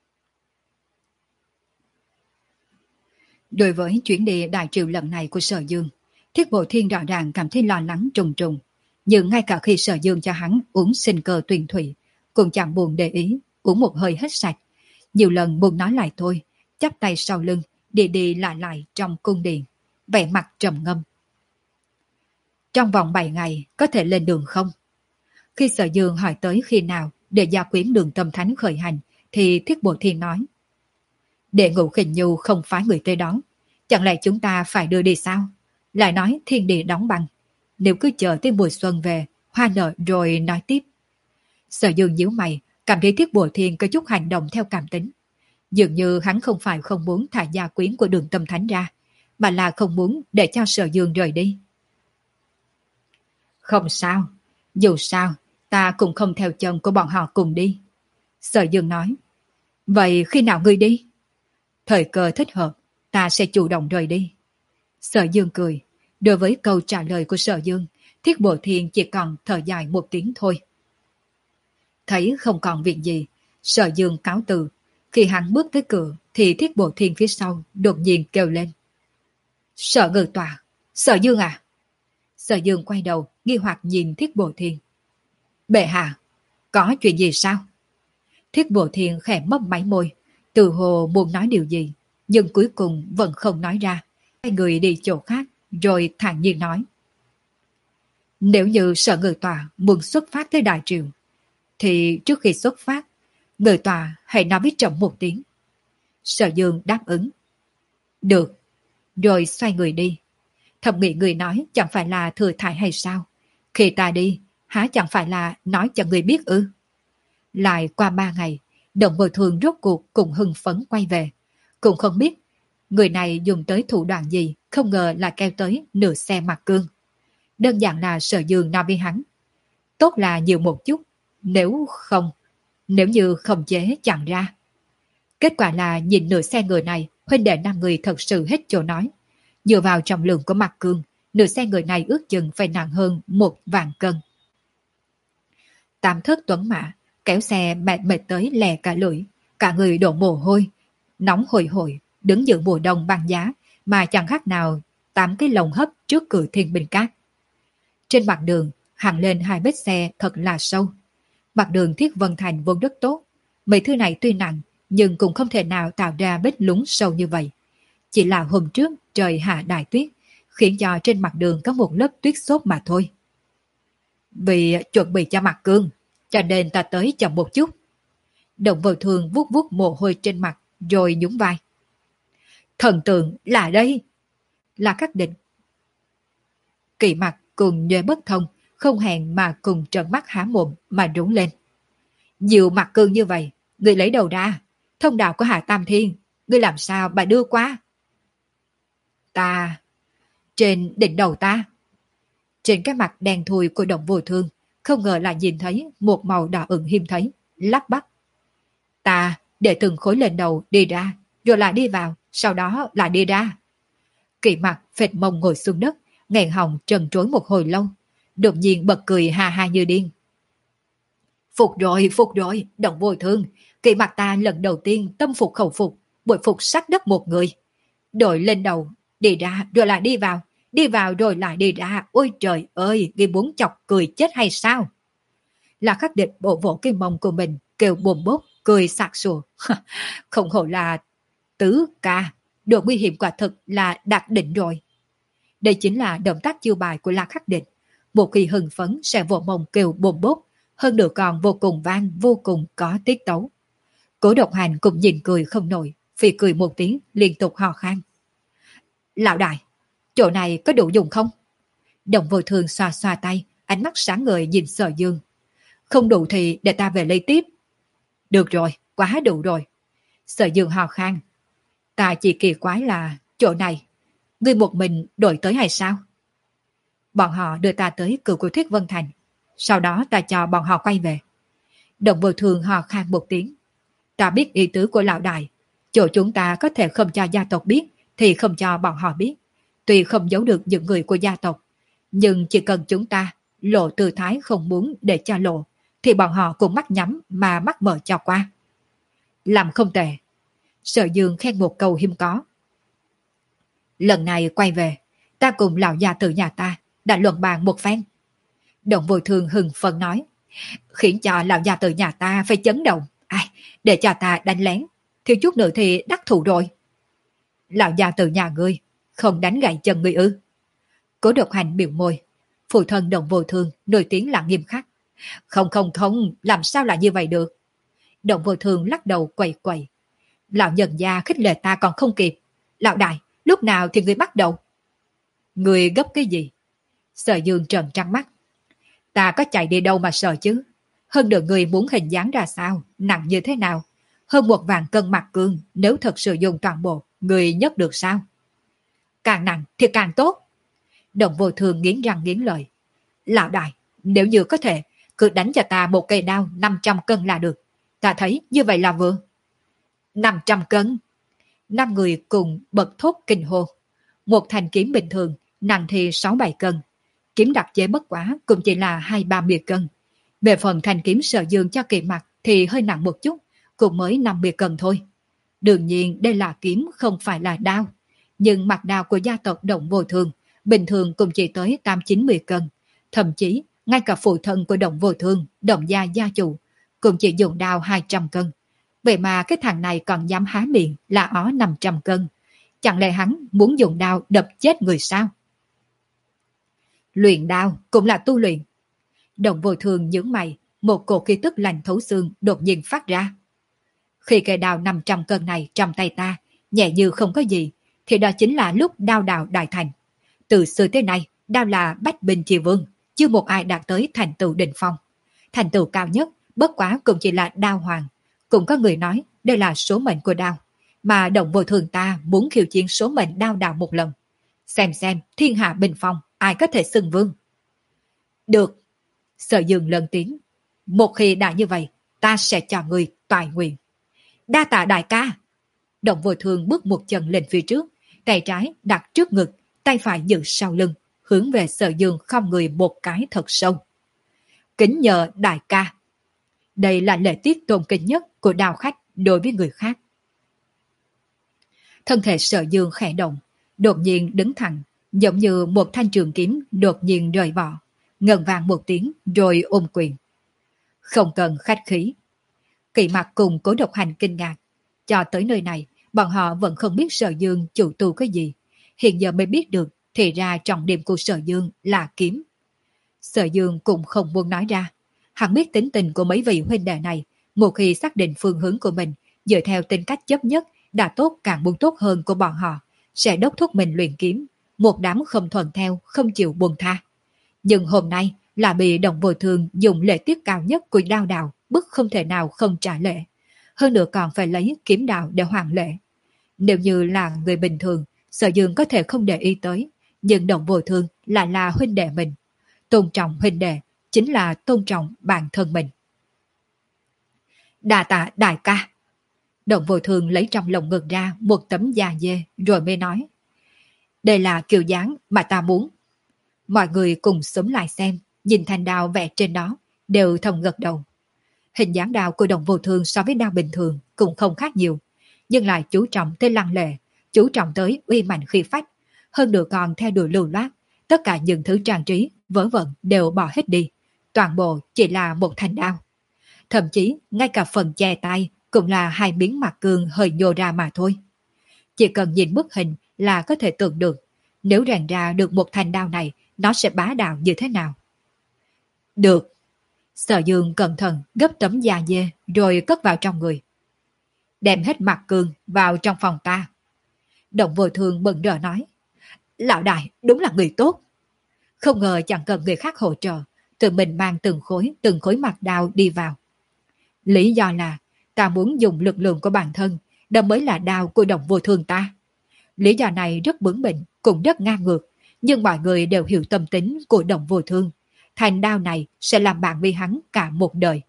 Đối với chuyến đi Đại Triệu lần này của Sở Dương, Thiết Bộ Thiên rõ ràng cảm thấy lo lắng trùng trùng. Nhưng ngay cả khi Sở Dương cho hắn uống sinh cơ tuyền thủy, cũng chẳng buồn để ý, uống một hơi hết sạch. Nhiều lần muốn nói lại thôi, chắp tay sau lưng, đi đi lại lại trong cung điện, vẻ mặt trầm ngâm. Trong vòng bảy ngày có thể lên đường không? Khi Sở Dương hỏi tới khi nào để gia quyến Đường Tâm Thánh khởi hành, thì Thiết Bộ Thiên nói, Đệ Ngũ Khinh Nhu không phái người tới đón, chẳng lẽ chúng ta phải đưa đi sao? Lại nói thiên địa đóng băng, nếu cứ chờ tới mùa xuân về, hoa nở rồi nói tiếp. Sở Dương nhíu mày, cảm thấy Thiết Bộ Thiên có chút hành động theo cảm tính. Dường như hắn không phải không muốn thả gia quyến của Đường Tâm Thánh ra, mà là không muốn để cho Sở Dương rời đi. Không sao, dù sao, ta cũng không theo chân của bọn họ cùng đi. Sở Dương nói, vậy khi nào ngươi đi? Thời cơ thích hợp, ta sẽ chủ động rời đi. Sở Dương cười, đối với câu trả lời của Sở Dương, Thiết Bộ Thiên chỉ còn thở dài một tiếng thôi. Thấy không còn việc gì, Sở Dương cáo từ. Khi hắn bước tới cửa, thì Thiết Bộ Thiên phía sau đột nhiên kêu lên. Sở Ngự Tọa, Sở Dương à? Sở Dương quay đầu, nghi hoặc nhìn Thiết Bộ Thiên. Bệ hạ, có chuyện gì sao? Thiết Bộ Thiên khẽ mấp máy môi, từ hồ muốn nói điều gì, nhưng cuối cùng vẫn không nói ra. Hai người đi chỗ khác, rồi thản nhiên nói. Nếu như Sở Ngự Tọa muốn xuất phát tới Đại Triệu, thì trước khi xuất phát, Ngự Tọa hãy nói với chậm một tiếng. Sở Dương đáp ứng. Được, rồi xoay người đi. Thầm nghĩ người nói chẳng phải là thừa thải hay sao? Khi ta đi, há chẳng phải là nói cho người biết ư? Lại qua ba ngày, Động Vô Thường rốt cuộc cùng hưng phấn quay về. Cũng không biết người này dùng tới thủ đoạn gì, không ngờ là kéo tới nửa xe mặt cương. Đơn giản là Sở Dương nói với hắn, tốt là nhiều một chút, nếu không, nếu như không chế chẳng ra. Kết quả là nhìn nửa xe người này, huynh đệ năm người thật sự hết chỗ nói. Dựa vào trọng lượng của mặt cương, nửa xe người này ước chừng phải nặng hơn một vạn cân. Tam thất tuấn mã, kéo xe mệt mệt tới lè cả lưỡi, cả người đổ mồ hôi, nóng hổi hổi, đứng giữa mùa đông băng giá mà chẳng khác nào tám cái lồng hấp trước cửa Thiên Bình Cát. Trên mặt đường hằn lên hai vết xe thật là sâu. Mặt đường Thiết Vân Thành vốn rất tốt, mấy thứ này tuy nặng nhưng cũng không thể nào tạo ra vết lún sâu như vậy. Chỉ là hôm trước trời hạ đại tuyết, khiến cho trên mặt đường có một lớp tuyết xốp mà thôi. Vì chuẩn bị cho mặt cương, cho nên ta tới chậm một chút. Động Vô Thường vuốt vuốt mồ hôi trên mặt rồi nhún vai. Thần tượng là đây. Là Khắc Định. Kỵ Mặc cùng nhuệ bất thông, không hẹn mà cùng trợn mắt há mồm mà rúng lên. Nhiều mặt cương như vậy, người lấy đầu ra, thông đạo của Hạ Tam Thiên, người làm sao bà đưa qua? Ta, trên đỉnh đầu ta. Trên cái mặt đen thui của Động Vô Thường, không ngờ là nhìn thấy một màu đỏ ửng hiếm thấy, lắp bắp. Ta để từng khối lên đầu đi ra, rồi lại đi vào, sau đó lại đi ra. Kỵ Mặc phệt mông ngồi xuống đất, nghẹn họng trần trối một hồi lâu, đột nhiên bật cười ha ha như điên. Phục rồi, phục rồi, Động Vô Thường, Kỵ Mặc ta lần đầu tiên tâm phục khẩu phục, bội phục sát đất một người. Đội lên đầu, đi ra rồi lại đi vào, đi vào rồi lại đi ra, ôi trời ơi, ghi muốn chọc cười chết hay sao? Là Khắc Địch bộ vỗ cái mông của mình, kêu bồm bốp, cười sặc sùa. Không hổ là tứ ca, độ nguy hiểm quả thực là đạt đỉnh rồi. Đây chính là động tác chiêu bài của La Khắc Địch. Một khi hưng phấn sẽ vỗ mông kêu bồm bốp, hơn nữa còn vô cùng vang, vô cùng có tiết tấu. Cố Độc Hành cũng nhìn cười không nổi, phì cười một tiếng liên tục hò khan. Lão đại, chỗ này có đủ dùng không? Động Vô Thường xoa xoa tay, ánh mắt sáng ngời nhìn Sở Dương. Không đủ thì để ta về lấy tiếp. Được rồi, quá đủ rồi. Sở Dương hò khan. Ta chỉ kỳ quái là chỗ này, ngươi một mình đổi tới hay sao? Bọn họ đưa ta tới cửu của Thuyết Vân Thành, sau đó ta cho bọn họ quay về. Động Vô Thường hò khan một tiếng. Ta biết ý tứ của lão đại, chỗ chúng ta có thể không cho gia tộc biết thì không cho bọn họ biết. Tuy không giấu được những người của gia tộc, nhưng chỉ cần chúng ta lộ tư thái không muốn để cho lộ, thì bọn họ cũng mắt nhắm mà mắt mở cho qua. Làm không tệ. Sở Dương khen một câu hiếm có. Lần này quay về, ta cùng lão già tử nhà ta đã luận bàn một phen. Động Vô Thường hừng phấn nói, khiến cho lão già tử nhà ta phải chấn động. Ai, để cho ta đánh lén, thiếu chút nữa thì đắc thủ rồi. Lão già tử nhà ngươi không đánh gãy chân ngươi ư? Cố Độc Hành biểu môi. Phụ thân Động Vô Thường nổi tiếng là nghiêm khắc. Không không không, làm sao lại như vậy được? Động Vô Thường lắc đầu quậy quậy. Lão nhân gia khích lệ ta còn không kịp. Lão đại, lúc nào thì ngươi bắt đầu? Ngươi gấp cái gì? Sở Dương trợn trắng mắt. Ta có chạy đi đâu mà sợ chứ? Hơn nữa người muốn hình dáng ra sao, nặng như thế nào? Hơn một vạn cân mặt cương, nếu thật sự dùng toàn bộ, người nhấc được sao? Càng nặng thì càng tốt. Động Vô Thường nghiến răng nghiến lợi. Lão đại, nếu như có thể, cứ đánh cho ta một cây đao năm trăm cân là được. Ta thấy như vậy là vừa. năm trăm cân. Năm người cùng bật thốt kinh hô. Một thanh kiếm bình thường, nặng thì sáu bảy cân. Kiếm đặc chế bất quá cũng chỉ là hai ba mươi cân. Về phần thanh kiếm Sở Dương cho Kỵ Mặc thì hơi nặng một chút, cũng mới năm mươi cân thôi. Đương nhiên đây là kiếm không phải là đao. Nhưng mặt đao của gia tộc Động Vô Thường bình thường cũng chỉ tới tám chín mươi cân. Thậm chí, ngay cả phụ thân của Động Vô Thường, Động gia gia chủ, cũng chỉ dùng đao hai trăm cân. Vậy mà cái thằng này còn dám há miệng là ó năm trăm cân. Chẳng lẽ hắn muốn dùng đao đập chết người sao? Luyện đao cũng là tu luyện. Động Vô Thường nhướng mày, một cổ khí tức lạnh thấu xương đột nhiên phát ra. Khi cây đao năm trăm cân này trong tay ta, nhẹ như không có gì, thì đó chính là lúc đao đạo đại thành. Từ xưa tới nay, đao là bách binh chi vương, chưa một ai đạt tới thành tựu đỉnh phong. Thành tựu cao nhất bất quá cũng chỉ là đao hoàng. Cũng có người nói đây là số mệnh của đao, mà Động Vô Thường ta muốn khiêu chiến số mệnh đao đạo một lần. Xem xem thiên hạ bình phong, ai có thể xưng vương. Được. Sở Dương lớn tiếng. Một khi đã như vậy, ta sẽ cho người toại nguyện. Đa tạ đại ca. Động Vô Thường bước một chân lên phía trước, tay trái đặt trước ngực, tay phải giữ sau lưng, hướng về Sở Dương không người một cái thật sâu. Kính nhờ đại ca. Đây là lễ tiết tôn kính nhất của đao khách đối với người khác. Thân thể Sở Dương khẽ động, đột nhiên đứng thẳng, giống như một thanh trường kiếm đột nhiên rời vỏ, ngân vang một tiếng rồi ôm quyền. Không cần khách khí. Kỵ Mặc cùng Cố Độc Hành kinh ngạc. Cho tới nơi này, bọn họ vẫn không biết Sở Dương chủ tu cái gì. Hiện giờ mới biết được, thì ra trọng điểm của Sở Dương là kiếm. Sở Dương cũng không muốn nói ra. Hắn biết tính tình của mấy vị huynh đệ này, một khi xác định phương hướng của mình, dựa theo tính cách chấp nhất, đã tốt càng muốn tốt hơn của bọn họ, sẽ đốc thúc mình luyện kiếm, một đám không thuận theo, không chịu buông tha. Nhưng hôm nay là bị Động Vô Thường dùng lễ tiết cao nhất của đao đạo, bức không thể nào không trả lễ. Hơn nữa còn phải lấy kiếm đạo để hoàn lễ. Nếu như là người bình thường, Sở Dương có thể không để ý tới, nhưng Động Vô Thường lại là huynh đệ mình. Tôn trọng huynh đệ chính là tôn trọng bản thân mình. Đà tạ đại ca. Động Vô Thường lấy trong lồng ngực ra một tấm da dê rồi mới nói. Đây là kiểu dáng mà ta muốn. Mọi người cùng xúm lại xem, nhìn thanh đao vẽ trên đó, đều thầm gật đầu. Hình dáng đao của Động Vô Thường so với đao bình thường cũng không khác nhiều, nhưng lại chú trọng tới lăng lệ, chú trọng tới uy mạnh khí phách, hơn nữa còn theo đuổi lưu loát, tất cả những thứ trang trí, vớ vẩn đều bỏ hết đi, toàn bộ chỉ là một thanh đao. Thậm chí ngay cả phần che tay cũng là hai miếng mặt cương hơi nhô ra mà thôi. Chỉ cần nhìn bức hình là có thể tưởng được, nếu rèn ra được một thanh đao này, nó sẽ bá đạo như thế nào. Được. Sở Dương cẩn thận gấp tấm da dê rồi cất vào trong người. Đem hết mặt cương vào trong phòng ta. Động Vô Thường bừng rỡ nói. Lão đại đúng là người tốt. Không ngờ chẳng cần người khác hỗ trợ, tự mình mang từng khối từng khối mặt đao đi vào. Lý do là ta muốn dùng lực lượng của bản thân, đó mới là đao của Động Vô Thường ta. Lý do này rất bướng bỉnh, cũng rất ngang ngược, nhưng mọi người đều hiểu tâm tính của Động Vô Thường. Thành đao này sẽ làm bạn với hắn cả một đời.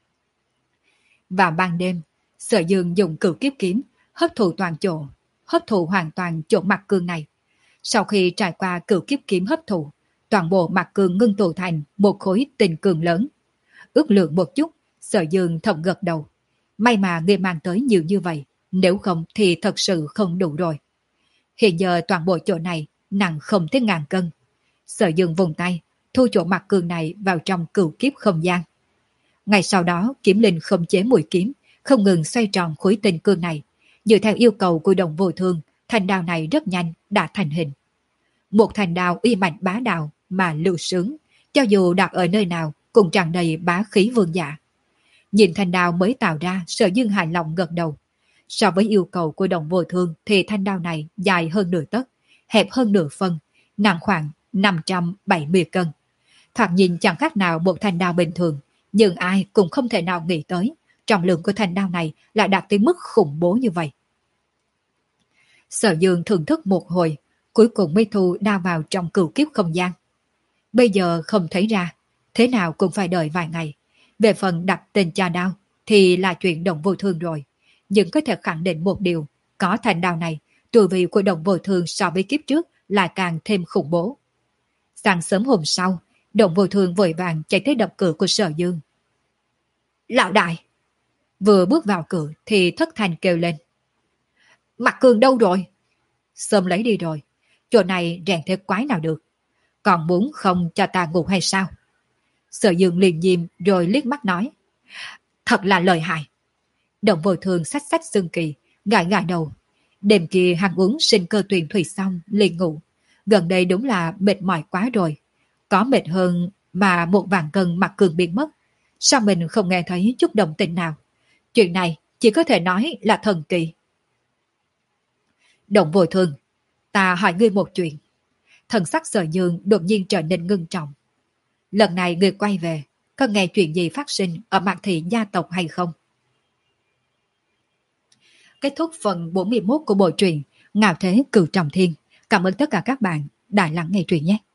Vào ban đêm, Sở Dương dùng cửu kiếp kiếm hấp thụ toàn chỗ, hấp thụ hoàn toàn chỗ mặt cương này. Sau khi trải qua cửu kiếp kiếm hấp thụ, toàn bộ mặt cương ngưng tụ thành một khối tinh cương lớn. Ước lượng một chút, Sở Dương thầm gật đầu. May mà ngươi mang tới nhiều như vậy, nếu không thì thật sự không đủ rồi. Hiện giờ toàn bộ chỗ này nặng không tới ngàn cân. Sở Dương vùng tay, thu chỗ mặt cương này vào trong cửu kiếp không gian. Ngày sau đó, kiếm linh không chế mũi kiếm, không ngừng xoay tròn khối tinh cương này. Dựa theo yêu cầu của Động Vô Thường, thanh đao này rất nhanh đã thành hình. Một thanh đao uy mạnh bá đạo mà lưu sướng, cho dù đặt ở nơi nào cũng tràn đầy bá khí vương giả. Nhìn thanh đao mới tạo ra, Sở Dương hài lòng gật đầu. So với yêu cầu của Động Vô Thường thì thanh đao này dài hơn nửa tấc, hẹp hơn nửa phân, nặng khoảng năm trăm bảy mươi cân. Thoạt nhìn chẳng khác nào một thanh đao bình thường, nhưng ai cũng không thể nào nghĩ tới trọng lượng của thanh đao này lại đạt tới mức khủng bố như vậy. Sở Dương thưởng thức một hồi, cuối cùng mới thu đao vào trong cửu kiếp không gian. Bây giờ không thấy ra, thế nào cũng phải đợi vài ngày. Về phần đặt tên cho đao thì là chuyện Động Vô Thường rồi, nhưng có thể khẳng định một điều, có thanh đao này, tu vi của Động Vô Thường so với kiếp trước lại càng thêm khủng bố. Sáng sớm hôm sau, Động Vô Thường vội vàng chạy tới đập cửa của Sở Dương. Lão đại! Vừa bước vào cửa thì thất thanh kêu lên. Mặt cường đâu rồi? Sớm lấy đi rồi, chỗ này rèn thế quái nào được. Còn muốn không cho ta ngủ hay sao? Sở Dương liền nhìm rồi liếc mắt nói. Thật là lợi hại. Động Vô Thường xách xách xương kỳ, gãi gãi đầu. Đêm kia hắn uống sinh cơ tuyền thủy xong liền ngủ. Gần đây đúng là mệt mỏi quá rồi. Có mệt hơn mà một vạn cân mặt cường biến mất. Sao mình không nghe thấy chút động tĩnh nào? Chuyện này chỉ có thể nói là thần kỳ. Động Vô Thường, ta hỏi ngươi một chuyện. Thần sắc Sở Dương đột nhiên trở nên ngưng trọng. lần này người quay về, có nghe chuyện gì phát sinh ở Mạc Thị gia tộc hay không? Kết thúc phần bốn mươi mốt của bộ truyện Ngạo Thế Cửu Trọng Thiên. Cảm ơn tất cả các bạn đã lắng nghe truyện nhé.